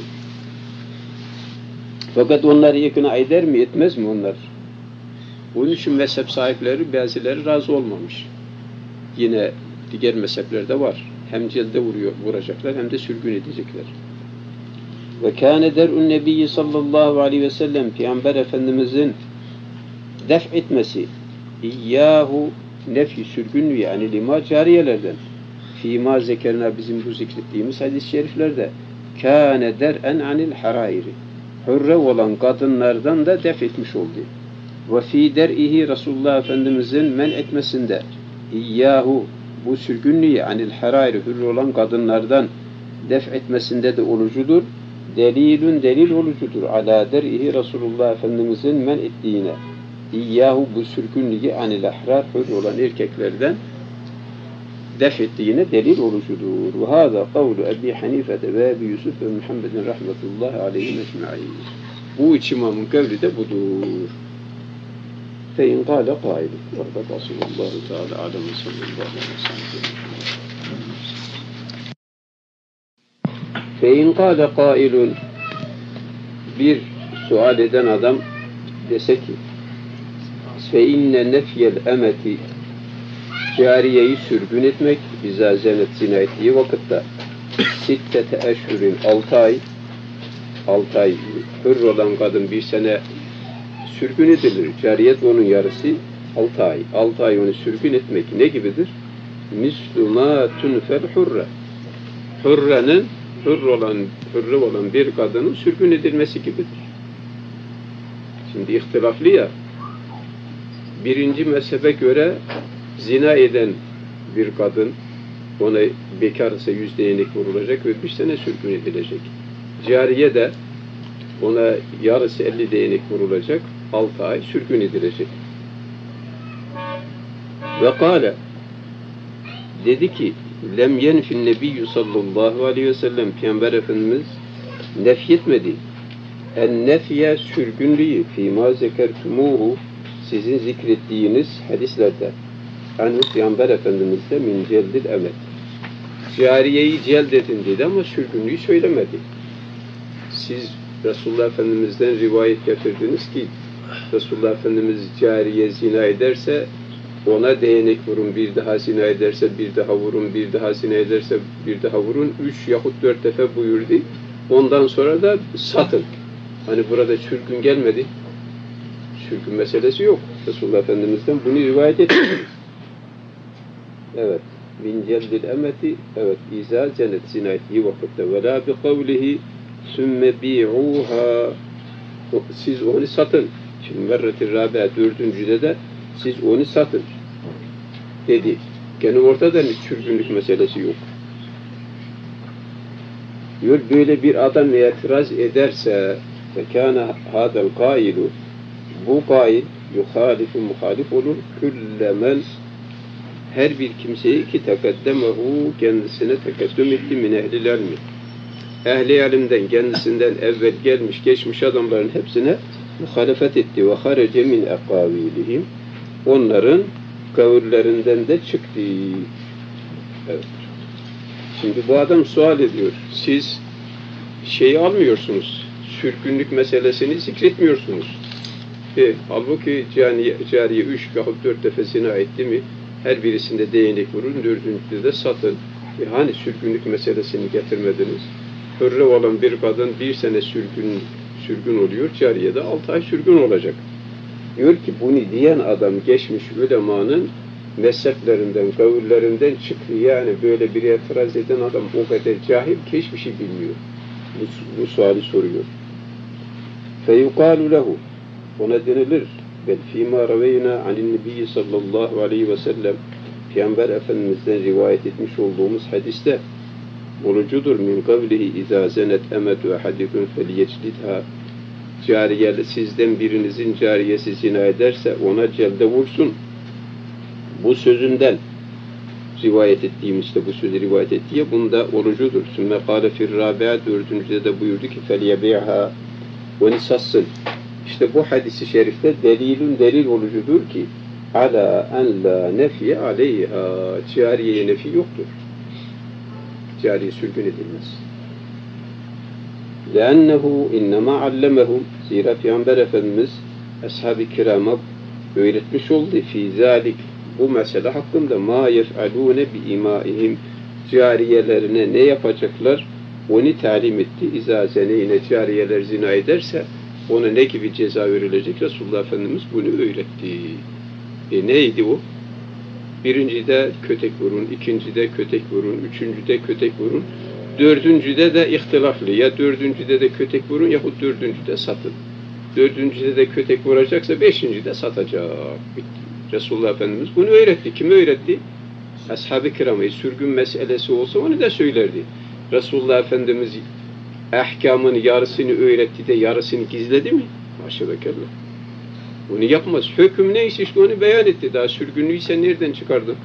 Speaker 1: Fakat onları ikna eder mi, etmez mi onlar? Bunun için mezhep sahipleri, bazıları razı olmamış. Yine diğer mezheplerde var. Hem celde vuracaklar hem de sürgün edecekler. Ve kâne der'un nebiyyi sallallahu aleyhi ve sellem Peygamber Efendimizin def etmesi İyyâhu nefi sürgünlüğü yani lima cariyelerden fîmâ zekerna bizim bu zikrettiğimiz hadis-i şeriflerde kâne der'en anil harairi hürre olan kadınlardan da def etmiş oldu. Ve fî der'ihi Resulullah Efendimizin men etmesinde İyyâhu bu sürgünlüğü anil harairi hürre olan kadınlardan def etmesinde de olucudur. Delilün delil olucudur. Alâ der'ihi Resulullah Efendimizin men ettiğine İyyâhu bu sürgünlüğü anil ahrar hür olan erkeklerden def ettiğine delil olucudur. Ve hâzâ kavlu Ebi Hanife'de ve Ebi Yusuf ve Muhammedin rahmetullahi aleyhi mecma'in. Bu üç imamın kavli de budur. Fein kâle kâilu. Orada Resulullah Teala aleyhi sallallahu aleyhi ve sellem. Fein kâle kâilun bir sual eden adam dese ki فَاِنَّ نَفْيَ الْاَمَةِ cariyeyi sürgün etmek bize zenet zina ettiği vakitte 6 eşhurin 6 ay hür olan kadın 1 sene sürgün edilir. Cariyet onun yarısı 6 ay. 6 ay onu sürgün etmek ne gibidir? مِسْلُمَا تُنْفَ الْحُرَّ hürre olan bir kadının sürgün edilmesi gibidir. Şimdi ihtilaflı ya, birinci mezhebe göre zina eden bir kadın, ona bekar ise 100 değnek vurulacak ve 1 sene sürgün edilecek. Cariye de ona yarısı 50 değnek vurulacak, 6 ay sürgün edilecek. Ve kâle dedi ki lem yenfin nebiyyü sallallahu aleyhi ve sellem Peygamber Efendimiz nefyetmedi. En nefye sürgünlüğü fîmâ zekertumuhu sizin zikrettiğiniz hadislerde yani Peygamber Efendimiz'de min celdil emet cariyeyi celdedin dedi ama sürgünlüğü söylemedi. Siz Resulullah Efendimiz'den rivayet getirdiniz ki Resulullah Efendimiz cariye zina ederse ona değnek vurun, bir daha zina ederse bir daha vurun, bir daha zina ederse bir daha vurun, 3 yahut 4 defa buyurdu. Ondan sonra da satın. Hani burada sürgün gelmedi. Sürgün meselesi yok. Resulullah Efendimiz'den bunu rivayet ettiniz. Evet. Min celdil emeti evet. İzâ cennet zina ettiği vakitte ve lâ bi kavlihi sümme bi'ûhâ siz onu satın. Şimdi merret-i râbi'a 4. de siz onu satın dedi. Gene ortada sürgünlük meselesi yok. Diyor böyle bir adam itiraz ederse fekâne hâdel kâilu bu kâil yuhâlifu muhalif olur küllemen her bir kimseyi ki tekaddemehu kendisine tekaddüm etti min ehlil ilmi. Ehli ilimden kendisinden evvel geçmiş adamların hepsine muhalefet etti ve harece min ekâvilihim onların kavillerinden de çıktı. Evet. Şimdi bu adam sual ediyor. Siz şeyi almıyorsunuz. Sürgünlük meselesini zikretmiyorsunuz. Halbuki cariye 3 yahut 4 defa zina etti mi Her birisinde değnek vurun, dördüncüde de satın. Hani sürgünlük meselesini getirmediniz? Hürre olan bir kadın bir sene sürgün oluyor, cariye de 6 ay sürgün olacak. Diyor ki bunu diyen adam geçmiş ulemanın mezheplerinden, kavullerinden çıkıyor. Yani böyle bir itiraz eden adam o kadar cahil ki hiçbir şey bilmiyor. Bu suali soruyor. فَيُقَالُ لَهُ ona denilir. Bel fîmâ raveyna anin-nebiyyi sallallahu aleyhi ve sellem Peygamber Efendimiz'den rivayet etmiş olduğumuz hadiste olucudur min kavlihi izâ zenet emetu ahadikum feliyeclidha cariyeli sizden birinizin cariyesi zina ederse ona celde vursun. Bu sözünden rivayet ettiğim işte bu sözü rivayet ettiği bunda olucudur. Sümme kâle fir-râbi'a dördüncüde de buyurdu ki felyebi'ha onu satsın. İşte bu hadisi şerifte delil olucudur ki ala en la nefi aleyha cariyeye nefi yoktur. Cariye sürgün edilmez. لأنه innema allemehum zira Peygamber Efendimiz ashab-ı kirama öğretmiş oldu fi zalik bu mesele hakkında ma yef'alune bi imaihim cariyelerine ne yapacaklar onu talim etti. İza zeneyne cariyeler zina ederse ona ne gibi ceza verilecek? Resulullah Efendimiz bunu öğretti. Neydi o? Birincide kötek vurun, ikincide kötek vurun, üçüncüde kötek vurun, dördüncüde de ihtilaflı. Ya dördüncüde de kötek vurun yahut dördüncüde satın. Dördüncüde de kötek vuracaksa beşincide satacak. Bitti. Resulullah Efendimiz bunu öğretti. Kime öğretti? Ashab-ı kiramı. Sürgün meselesi olsa onu da söylerdi. Resulullah Efendimiz ahkamın yarısını öğretti de yarısını gizledi mi? Haşa ve kella. Bunu yapmaz. Hüküm neyse işte onu beyan etti. Daha sürgünlüyse nereden çıkardı?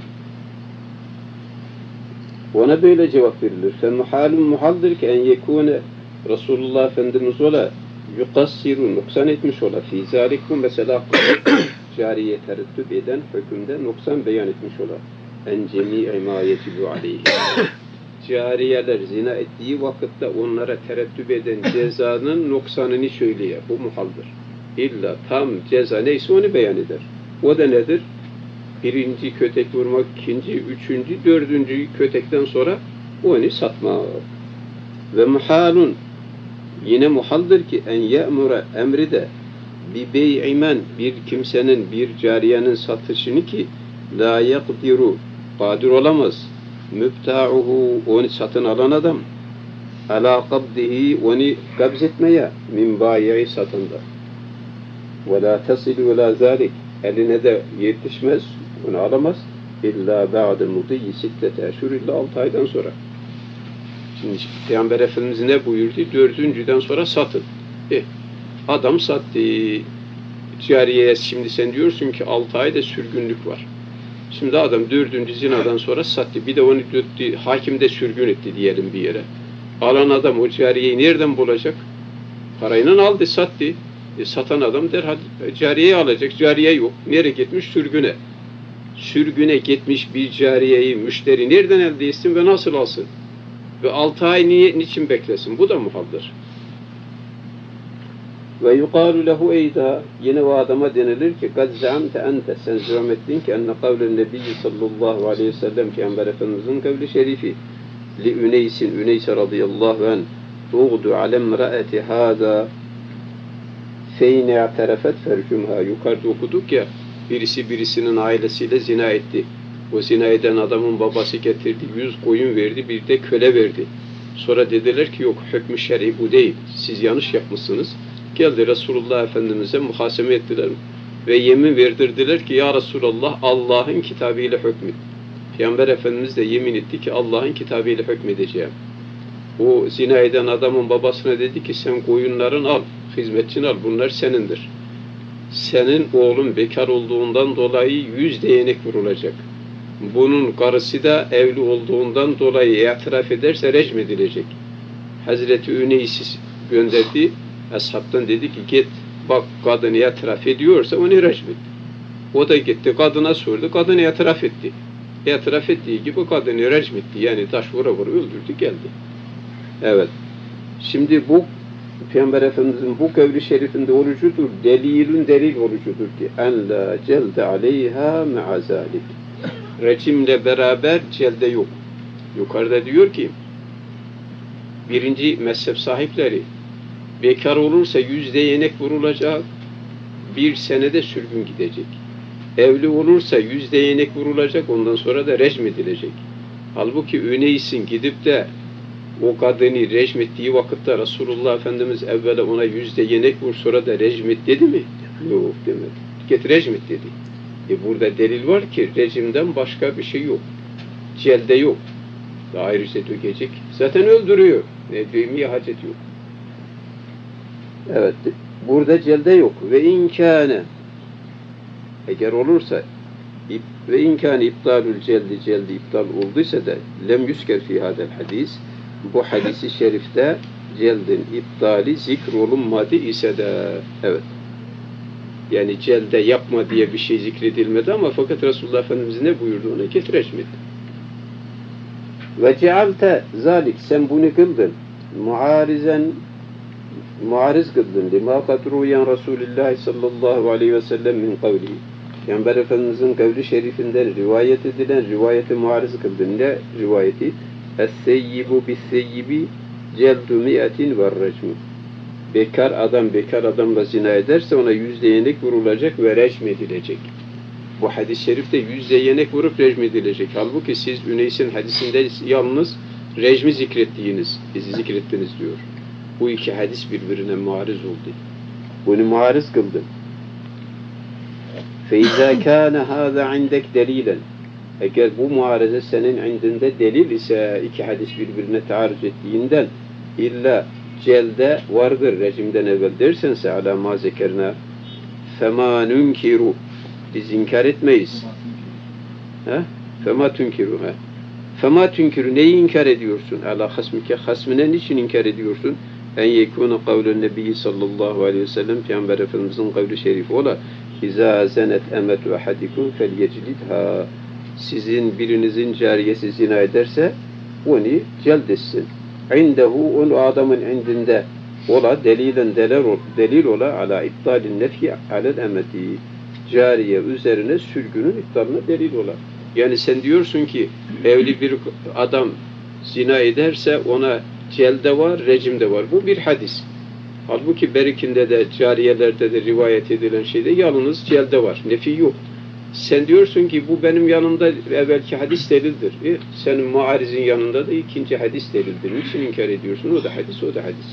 Speaker 1: Ona böyle cevap verilir. Muhalun muhaldir ki en yekune Resulullah Efendimiz ola yukassiru noksan etmiş ola fi zalik bu mesela cariye tereddüt eden hükümde noksan beyan etmiş ola. En cemi'i ma yecibu aleyhi. Cariyeler zina ettiği vakitte onlara tereddüt eden cezanın noksanını söyleye. Bu muhaldir. İlla tam ceza neyse onu beyan eder. O da nedir? Birinci kötek vurmak, ikinci, üçüncü, dördüncü kötekten sonra onu satmak. Ve muhalun yine muhaldir ki en ye'mura emri de bi bey'imen bir kimsenin bir cariyenin satışını ki la yakdiru kadir olamaz. Mübta'uhu onu satın alan adam ala kabdihi onu kabz etmeye min bayi'i satında. Ve la tasilu la zalik eline de yetişmez, onu alamaz. İlla ba'de mudiyyi sittete eşhur illa 6 aydan sonra. Şimdi Peygamber Efendimiz ne buyurdu? Dördüncüden sonra satın. Adam sattı. Cariyeye şimdi sen diyorsun ki 6 ayda sürgünlük var. Şimdi adam dördüncü zinadan sonra sattı. Bir de onu döktü, hakim de sürgün etti diyelim bir yere. Alan adam o cariyeyi nereden bulacak? Parayla aldı, sattı. Satan adam derhal cariyeyi alacak. Cariye yok. Nereye gitmiş? Sürgüne. Sürgüne gitmiş bir cariyeyi müşteri nereden elde etsin ve nasıl alsın? Ve 6 ay niçin beklesin? Bu da muhaldir. Ve yuqalu lehu eyda yine o adama denilir ki kad zamte ente sen zam ettin ki enne kavlen nebiyyi sallallahu aleyhi ve sellem Peygamber Efendimizin kavli şerifi li Üneysin Üneyse radıyallahu anh tuğdu alem ra'eti hâdâ feyne terefet fercumha yukarıda okuduk ya birisi birisinin ailesiyle zina etti. O zina eden adamın babası getirdi 100 koyun verdi bir de köle verdi. Sonra dediler ki yok hükmü şer'i bu değil. Siz yanlış yapmışsınız. Geldi Resulullah Efendimiz'e muhaseme ettiler ve yemin verdirdiler ki ya Resulullah Allah'ın kitabıyla hükmet. Peygamber Efendimiz de yemin etti ki Allah'ın kitabıyla hükmedeceğim. O zina eden adamın babasına dedi ki sen koyunların al, hizmetçini al bunlar senindir. Senin oğlun bekar olduğundan dolayı 100 değnek vurulacak. Bunun karısı da evli olduğundan dolayı itiraf ederse recm edilecek. Hazreti Üneys'i gönderdi. Ashabtan dedi ki git bak kadını itiraf ediyorsa onu recm et. O da gitti kadına sordu. Kadını itiraf etti. İtiraf ettiği gibi kadını recm etti. Yani taş vura vura öldürdü geldi. Evet. Şimdi bu Peygamber Efendimiz'in bu kavli şerifinde orucudur. Delil orucudur ki en la celde aleyha me'azalik. Rejimle beraber celde yok. Yukarıda diyor ki birinci mezhep sahipleri bekar olursa 100 değnek vurulacak, 1 senede sürgün gidecek. Evli olursa 100 değnek vurulacak, ondan sonra da rejim edilecek. Halbuki Üneys'in gidip de o kadını rejim ettiği vakitte Resulullah Efendimiz evvela ona 100 değnek vur, sonra da rejim et dedi mi? Yok demedi. Git rejim et dedi. Burada delil var ki rejimden başka bir şey yok. Celde yok. Ayrıca dökecek. Zaten öldürüyor. Ne duymaya hacet yok. Evet. Burada celde yok. Ve inkâne eğer olursa ve inkâne iptalül celdi iptal olduysa da lem yüsker fî hadel hadis, bu hadisi şerifte celdin iptali zikrolunmadı ise de evet. Yani celde yapma diye bir şey zikredilmedi ama fakat Resulullah Efendimiz ne buyurdu ona? Getireçmedi. Ve cealte zalik, sen bunu kıldın. Muariz kıldın. Lima kadruyen Resulullah sallallahu aleyhi ve sellem min kavli. Peygamber Efendimiz'in kavli şerifinden rivayet edilen rivayeti muariz kıldın. Ne rivayeti? Es-seyyibu bis-seyyibi celdu mi'atin ve recmu. Bekar adamla zina ederse ona 100 değnek vurulacak ve rejim edilecek. Bu hadis-i şerifte 100 değnek vurup rejim edilecek. Halbuki siz Üneys'in hadisinde yalnız rejmi zikrettiniz diyor. Bu iki hadis birbirine muariz oldu. Bunu muariz kıldın. فَاِذَا كَانَ هَذَا عِنْدَكْ دَلِيلًا. Eğer bu muarize senin indinde delil ise, iki hadis birbirine taarruz ettiğinden illa celde vardır rejimden evvel dersense ala ma zekerna fema nunkiru, biz inkar etmeyiz. Fema tunkiru. Fema tunkiru, neyi inkar ediyorsun? Ala hasmike, hasmine niçin inkar ediyorsun? En yekûne kavlun nebiyyi sallallahu aleyhi ve sellem, Peygamber Efendimiz'in kavli şerifi ola İzâ zenet emetu ahadikum felyeclidhâ, sizin birinizin cariyesi zina ederse onu celdetsin. İndehu, onu adamın indinde ola delilen delil ola ala iptalin nefyi alel emeti, cariye üzerine sürgünün iptaline delil ola. Yani sen diyorsun ki evli bir adam zina ederse ona celde var, rejimde var. Bu bir hadis. Halbuki berikinde de cariyelerde de rivayet edilen şeyde yalnız celde var. Nefi yok. Sen diyorsun ki bu benim yanımda evvelki hadis delildir. Senin muarizin yanında da ikinci hadis delildir. Niçin inkar ediyorsun? O da hadis, o da hadis.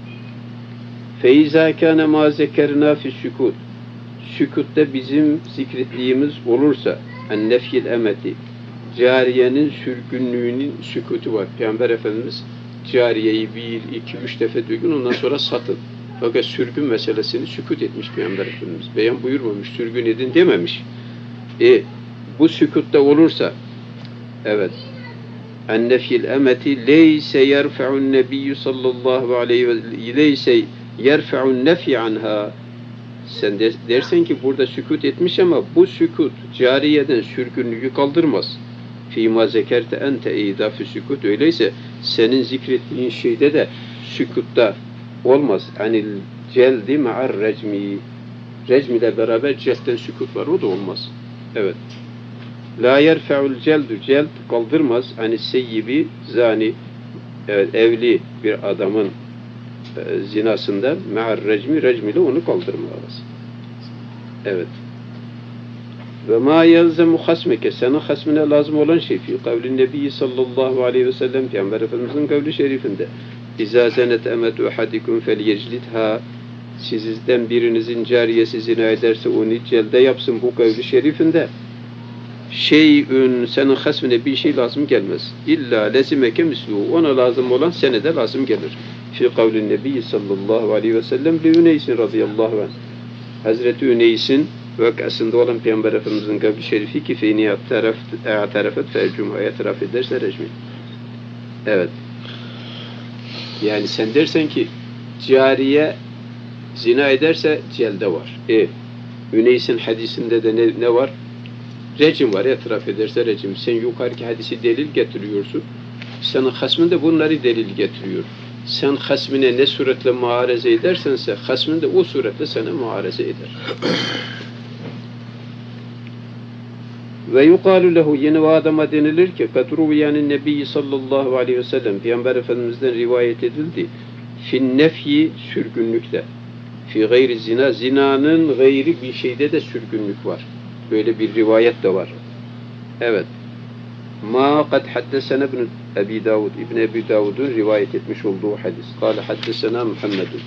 Speaker 1: فَاِذَا كَانَ مَا زَكَرْنَا فِي السُّكُوتِ, sükutta bizim zikrettiğimiz olursa en-nefyil emeti, cariyenin sürgünlüğünün sükutu var. Peygamber Efendimiz cariyeyi 1, 2, 3 defa duygun, ondan sonra satın. Fakat sürgün meselesini sükut etmiş Peygamber Efendimiz. Beyan buyurmamış, sürgün edin dememiş. Bu sükutta olursa, evet, en-nefyil emeti leyse yerfe'un nebiyyü sallallahu aleyhi ve leyse yerfe'un nefy anha. Sen dersen ki burada sükut etmiş ama bu sükut cariyeden sürgünlüğü kaldırmaz. Fîmâ zekerte ente eydâ fî sükut, öyleyse senin zikrettiğin şeyde de sükutta olmaz. Anil celdi ma'ar recmi, recm ile beraber celtten sükut var, o da olmaz. Evet. La yerfe'ul celdu, celd kaldırmaz. Hani seyyibi zani, evet, evli bir adamın zinasından ma'ar recmi, recm ile onu kaldırmaz. Evet. Ve ma yelzemu hasmeke, senin hasmine lazım olan şey fi kavlin nebiyyi sallallahu aleyhi ve sellem, Peygamber Efendimiz'in kavli şerifinde İzâ zenet emetu ahadikum felyeclidhâ, sizden birinizin cariyesi zina ederse onu celde yapsın, bu kavli şerifinde şeyün, senin hasmine bir şey lazım gelmez. İlla lezimeke misluhu, ona lazım olan sene de lazım gelir. Fi kavlin nebiyyi sallallahu aleyhi ve sellem li Üneysin radıyallahu anh, Hazreti Üneys'in vakasında olan Peygamber Efendimiz'in kavli şerifi ki feyni a'tarafet fe'cum'a, itiraf ederse rejmi. Evet. Yani sen dersen ki cariye zina ederse celde var. Üneys'in hadisinde de ne var? Rejim var. İtiraf ederse rejim. Sen yukarıki hadisi delil getiriyorsun. Senin hasmın da bunları delil getiriyor. Sen hasmine ne suretle muareze edersense hasmın da o suretle sana muareze eder. Ve yukalu lehu, yine o adama denilir ki kadru yani Nebi sallallahu aleyhi ve sellem Peygamber Efendimiz'den rivayet edildi. Fin nefyi, sürgünlükte. Fi gayri zina, zinanın gayri bir şeyde de sürgünlük var. Böyle bir rivayet de var. Evet. Ma kad haddesena ibn Ebi Davud, İbn Ebi Davud'un rivayet etmiş olduğu hadis. Kâle haddesena Muhammedun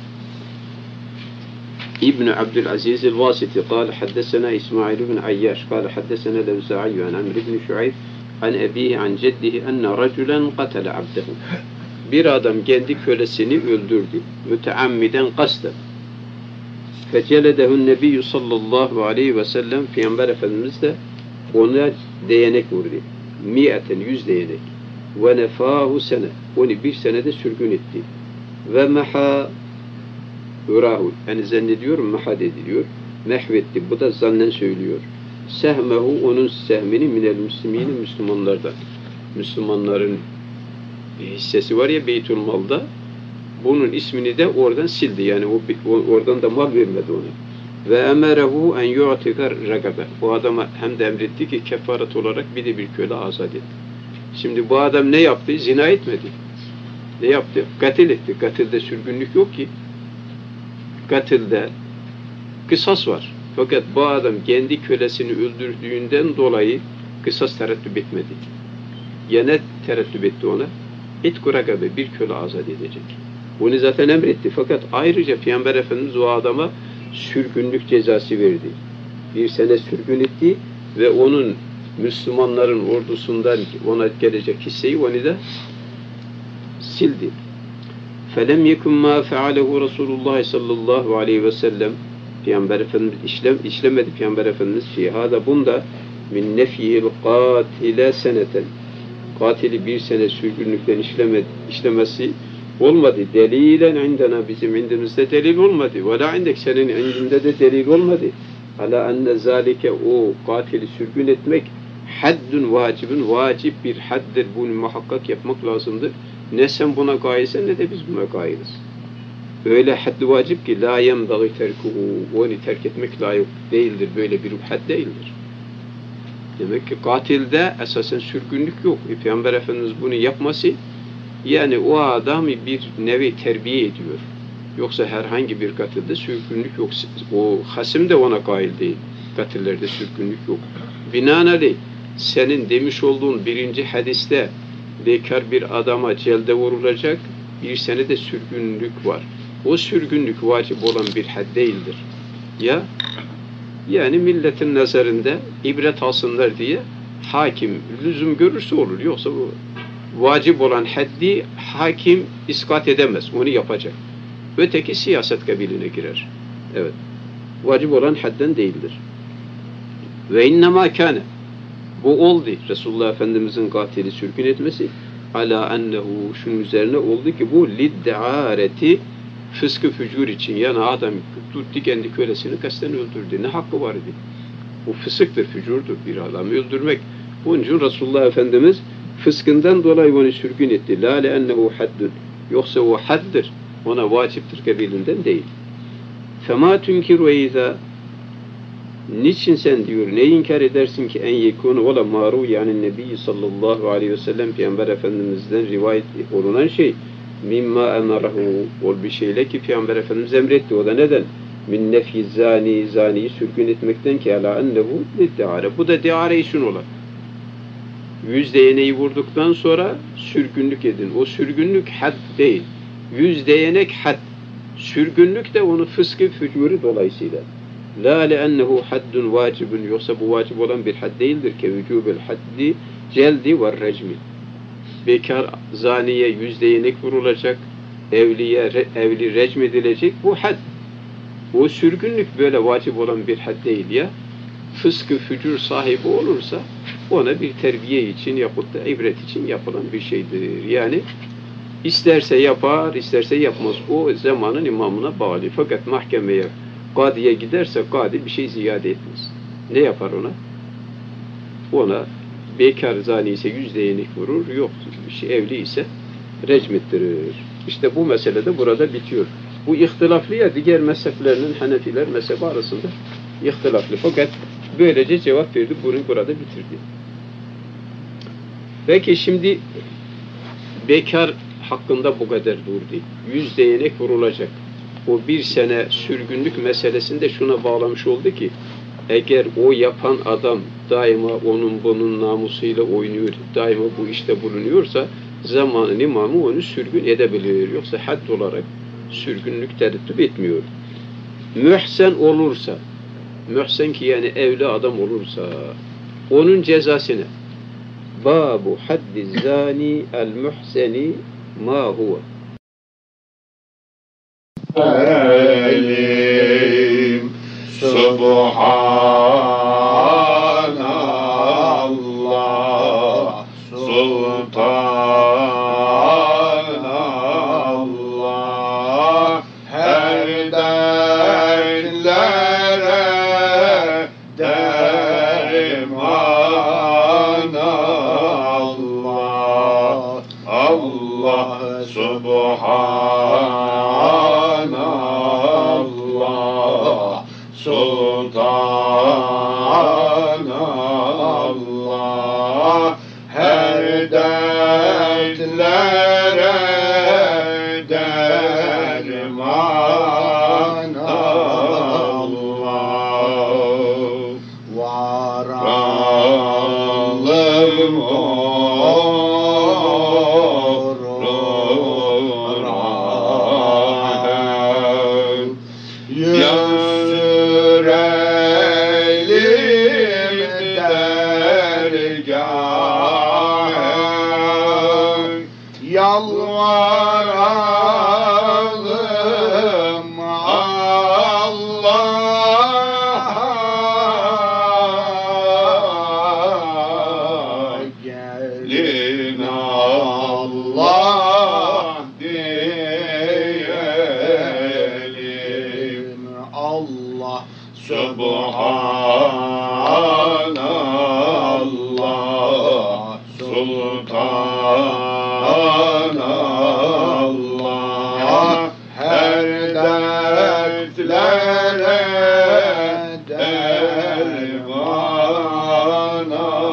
Speaker 1: İbn Abdülaziz el-Vasiti. Kâle haddesena İsmail ibn Ayyaş. Kâle haddesena Levza'iyyu an Amr ibn Şuayb an ebihi an ceddihi enne raculen katale abdehu. Bir adam kendi kölesini öldürdü. Müteammiden kasten. Feceledehu'n nebiyyü sallallahu aleyhi ve sellem, Peygamber Efendimiz de ona değnek vurdu. 100 değnek. Ve nefahu sene. Onu bir senede sürgün etti. Ve meha urahu. Yani zannediyorum mehad ediliyor. Mehvetti. Bu da zannen söylüyor. Sehmehu, onun sehmini minel müslimini, Müslümanlardan. Müslümanların bir hissesi var ya Beytülmal'da. Bunun ismini de oradan sildi. Yani oradan da mal vermedi ona. Ve emerehu en yu'tikar ragabe. Bu adama hem de emretti ki kefaret olarak bir de bir köle azat et. Şimdi bu adam ne yaptı? Zina etmedi. Ne yaptı? Katil etti. Katilde sürgünlük yok ki. Katilde kısas var. Fakat bu adam kendi kölesini öldürdüğünden dolayı kısas tereddüt etmedi. Yine tereddüt etti ona. İtku ragabe, bir köle azat edecek. Bunu zaten emretti. Fakat ayrıca Peygamber Efendimiz o adama sürgünlük cezası verdi. 1 sene sürgün etti ve onun Müslümanların ordusundan ona gelecek hisseyi onu da sildi. فَلَمْ يَكُمْ مَا فَعَلَهُ رَسُولُ اللّٰهِ sallallahu aleyhi ve sellem. Peygamber Efendimiz işlemedi Peygamber Efendimiz hâda bunda min nefyil katile seneten. Katili 1 sene sürgünlükten işlemesi olmadı. Delilen indena, bizim indimizde delil olmadı. Ve la indek, senin indinde de delil olmadı. Ala enne zalike, o katili sürgün etmek haddun vacibun, vacip bir haddir. Bunu muhakkak yapmak lazımdır. Ne sen buna gayesen ne de biz buna gayiriz. Öyle haddi vacip ki la yemdagi terkuhu, onu terk etmek layık değildir. Böyle bir had değildir. Demek ki katilde esasen sürgünlük yok. Peygamber Efendimiz bunu yapması, yani o adamı bir nevi terbiye ediyor. Yoksa herhangi bir katilde sürgünlük yok. O hasim de ona kail değil. Katillerde sürgünlük yok. Binaenaleyh senin demiş olduğun 1. hadiste bekar bir adama celde vurulacak, 1 sene de sürgünlük var. O sürgünlük vacip olan bir had değildir. Ya yani milletin nazarında ibret alsınlar diye hakim lüzum görürse olur. Yoksa bu vacip olan haddi hakim iskat edemez. Onu yapacak. Öteki siyaset kabiline girer. Evet. Vacip olan hadden değildir. Ve innemâ kâne. Bu oldu. Resulullah Efendimizin katili sürgün etmesi. Ala ennehu, şunun üzerine oldu ki bu liddeareti, fıskı fücur için. Yani adam tuttu kendi kölesini kasten öldürdü. Ne hakkı var idi? Bu fısıktır, fücurdur bir adamı öldürmek. Bunun için Resulullah Efendimiz fıskından dolayı onu sürgün etti. La le ennehu haddun. Yoksa o haddir. Ona vaciptir kabilinden değil. Fema tunkiru eyza. Niçin sen diyor, ne inkar edersin ki en yekunu ola maru yani Nebi sallallahu aleyhi ve sellem Peygamber Efendimiz'den rivayet olunan şey mimma emarahu, ol bir şeyle ki Peygamber Efendimiz emretti. O da neden? Min nefyi zani, zaniyi sürgün etmekten ki ala ennehu liddiare. Bu da diare için olan. 100 değneği vurduktan sonra sürgünlük edin. O sürgünlük had değil. 100 değnek had. Sürgünlük de onun fıskı fücuri dolayısıyla. La le'ennehu haddun vacibun, yoksa bu vacip olan bir had değildir ki vücubel haddi celdi ve recmi. Bekar zaniye 100 değnek vurulacak, evli recm edilecek, bu had. O sürgünlük böyle vacip olan bir had değil ya. Fıskı fücur sahibi olursa ona bir terbiye için yapıp da ibret için yapılan bir şeydir. Yani isterse yapar, isterse yapmaz. O zamanın imamına bağlı. Fakat mahkemeye, kadiye giderse kadi bir şey ziyade etmez. Ne yapar ona? Ona bekar zani ise 100 değnek vurur, yok bir şey evli ise recm ettirir. İşte bu mesele de burada bitiyor. Bu ihtilaflı ya diğer mezheplerinin Hanefiler mezhebi arasında ihtilaflı. Fakat Böylece cevap verdi. Bunu burada bitirdi. Peki şimdi bekar hakkında bu kadar durdu. 100 değnek vurulacak. O bir sene sürgünlük meselesinde şuna bağlamış oldu ki eğer o yapan adam daima onun bunun namusuyla oynuyor, daima bu işte bulunuyorsa zamanın imamı onu sürgün edebiliyor. Yoksa hadd olarak sürgünlük tereddüt etmiyor. Mühsen olursa, mühsen ki yani evli adam olursa onun cezasını Babu haddi zani el muhseni ma huve.
Speaker 2: Elim Subhanallah Sultanallah her dertlere derman Allah Allah Subhanallah Sultanallah her dertlere derman Allah varalım yalvaralım Allah'a gelin Allah diyelim Allah Subhanallah Sultanallah her dertlere derman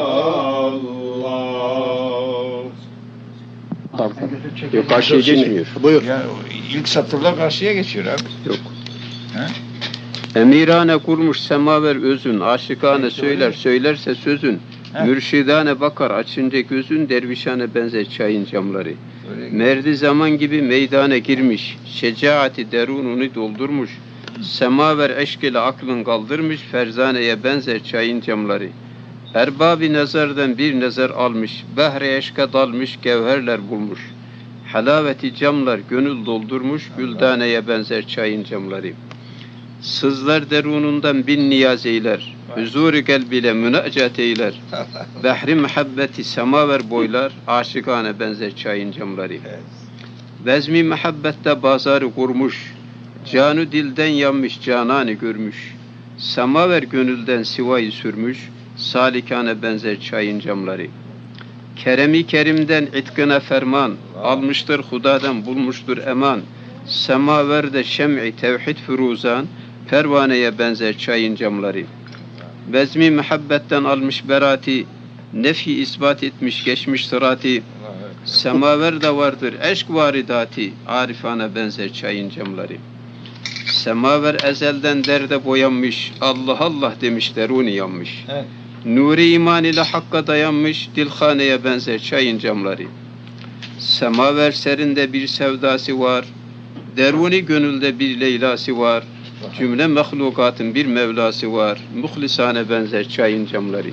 Speaker 2: Allah.
Speaker 1: Tamam. Yok karşıya geçmiyor.
Speaker 3: Buyur. Ya, ilk satırlar karşıya geçiyor abi.
Speaker 1: Yok.
Speaker 3: He?
Speaker 1: Emirane kurmuş semaver özün, aşıkane söyler, söylerse sözün, mürşidane bakar açınca gözün, dervişane benzer çayın camları. Merdi zaman gibi meydana girmiş, şecaati derununu doldurmuş, semaver eşk ile aklın kaldırmış, ferzaneye benzer çayın camları. Erbab-ı nazardan bir nazar almış, behre eşka dalmış, gevherler bulmuş. Halaveti camlar gönül doldurmuş, güldaneye benzer çayın camları. Sızlar derunundan bin niyaz eyler, huzur-i kalbiyle münacat eyler. Behri muhabbeti semaver boylar, aşıkane benzer çayın camları. Vezmi muhabbette bazarı kurmuş, canı dilden yanmış cananı görmüş. Semaver gönülden sivayı sürmüş, salikane benzer çayın camları. Keremi kerimden itkına ferman, almıştır hudadan bulmuştur eman. Semaverde şem'i tevhid firuzan, pervaneye benzer çayın camları. Vezmi muhabbetten almış berati, nefi ispat etmiş geçmiş sırati. Semaverde vardır eşk varidati, arifane benzer çayın camları. Semaver ezelden derde boyanmış, Allah Allah demiş deruni yanmış.
Speaker 3: Evet.
Speaker 1: Nuri iman ile hakka dayanmış, dilhaneye benzer çayın camları. Semaver serinde bir sevdası var, deruni gönülde bir leylası var. Cümle mahlukatın bir mevlası var, muhlisane benzer çayın camları.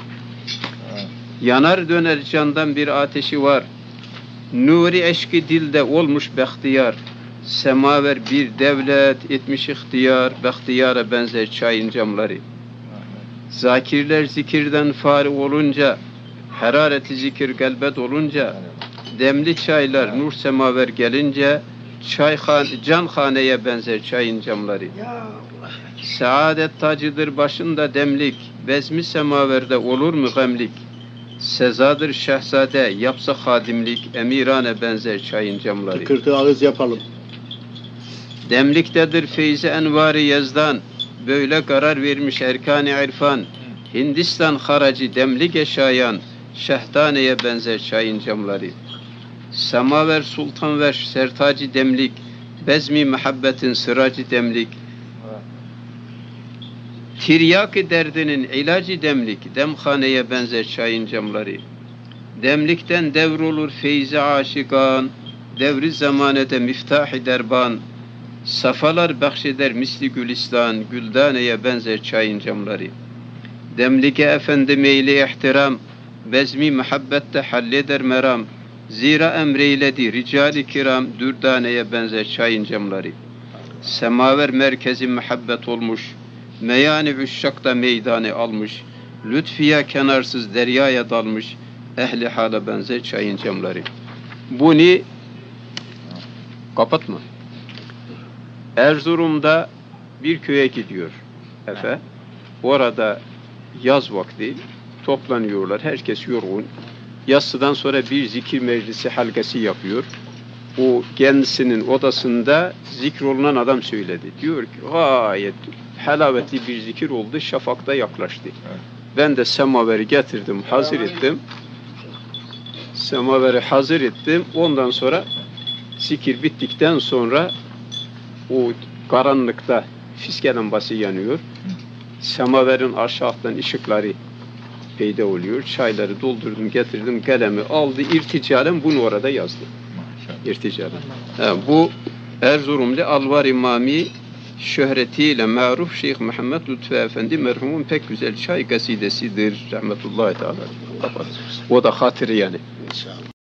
Speaker 1: Yanar döner candan bir ateşi var, nuri eşki dilde olmuş behtiyar. Semaver bir devlet etmiş ihtiyar, behtiyara benzer çayın camları. Zakirler zikirden fari olunca, harareti zikir galbet olunca, demli çaylar nur semaver gelince, canhaneye benzer çayın camları. Saadet tacıdır başında demlik, bezmi semaverde olur mu gemlik? Sezadır şehzade, yapsa hadimlik, emirane benzer çayın camları.
Speaker 2: Tıkırtı ağız yapalım.
Speaker 1: Demliktedir feyzi envari yazdan, böyle karar vermiş erkan-ı irfan. Hindistan haracı demlik eşayan, şehdaneye benzer çayın camları. Semaver sultanver sertacı demlik, bezmi muhabbetin sıracı demlik. Tiryaki derdinin ilacı demlik, demhaneye benzer çayın camları. Demlikten devrolur feyzi aşikan, devri zamanede miftah-ı derban. Safalar bahşeder misli gülistan, güldaneye benzer çayın camları. Demlike efendi meyli ihtiram, bezmi muhabbette halleder meram. Zira emreyledi ricali kiram, dürdaneye benzer çayın camları. Semaver merkezi muhabbet olmuş, meyani üşşakta meydanı almış. Lütfiye kenarsız deryaya dalmış, ehli hala benzer çayın camları. Bunu kapatma. Erzurum'da bir köye gidiyor Efe. Orada yaz vakti toplanıyorlar. Herkes yorgun. Yatsıdan sonra bir zikir meclisi halkası yapıyor. O kendisinin odasında zikrolunan adam söyledi. Diyor ki gayet halavetli bir zikir oldu. Şafakta yaklaştı.
Speaker 3: Evet.
Speaker 1: Ben de semaveri getirdim, hazır ettim. Semaveri hazır ettim. Ondan sonra zikir bittikten sonra o karanlıkta fiske lambası yanıyor. Semaverin aşağıdan ışıkları peyda oluyor. Çayları doldurdum, getirdim, kalemi aldı. İrticalen bunu orada yazdı. İrticalen. Bu Erzurumlu Alvar İmami şöhretiyle maruf Şeyh Muhammed Lütfü Efendi merhumun pek güzel çay kasidesidir. Rahmetullahi teala. O da hatırı yani.
Speaker 2: İnşallah.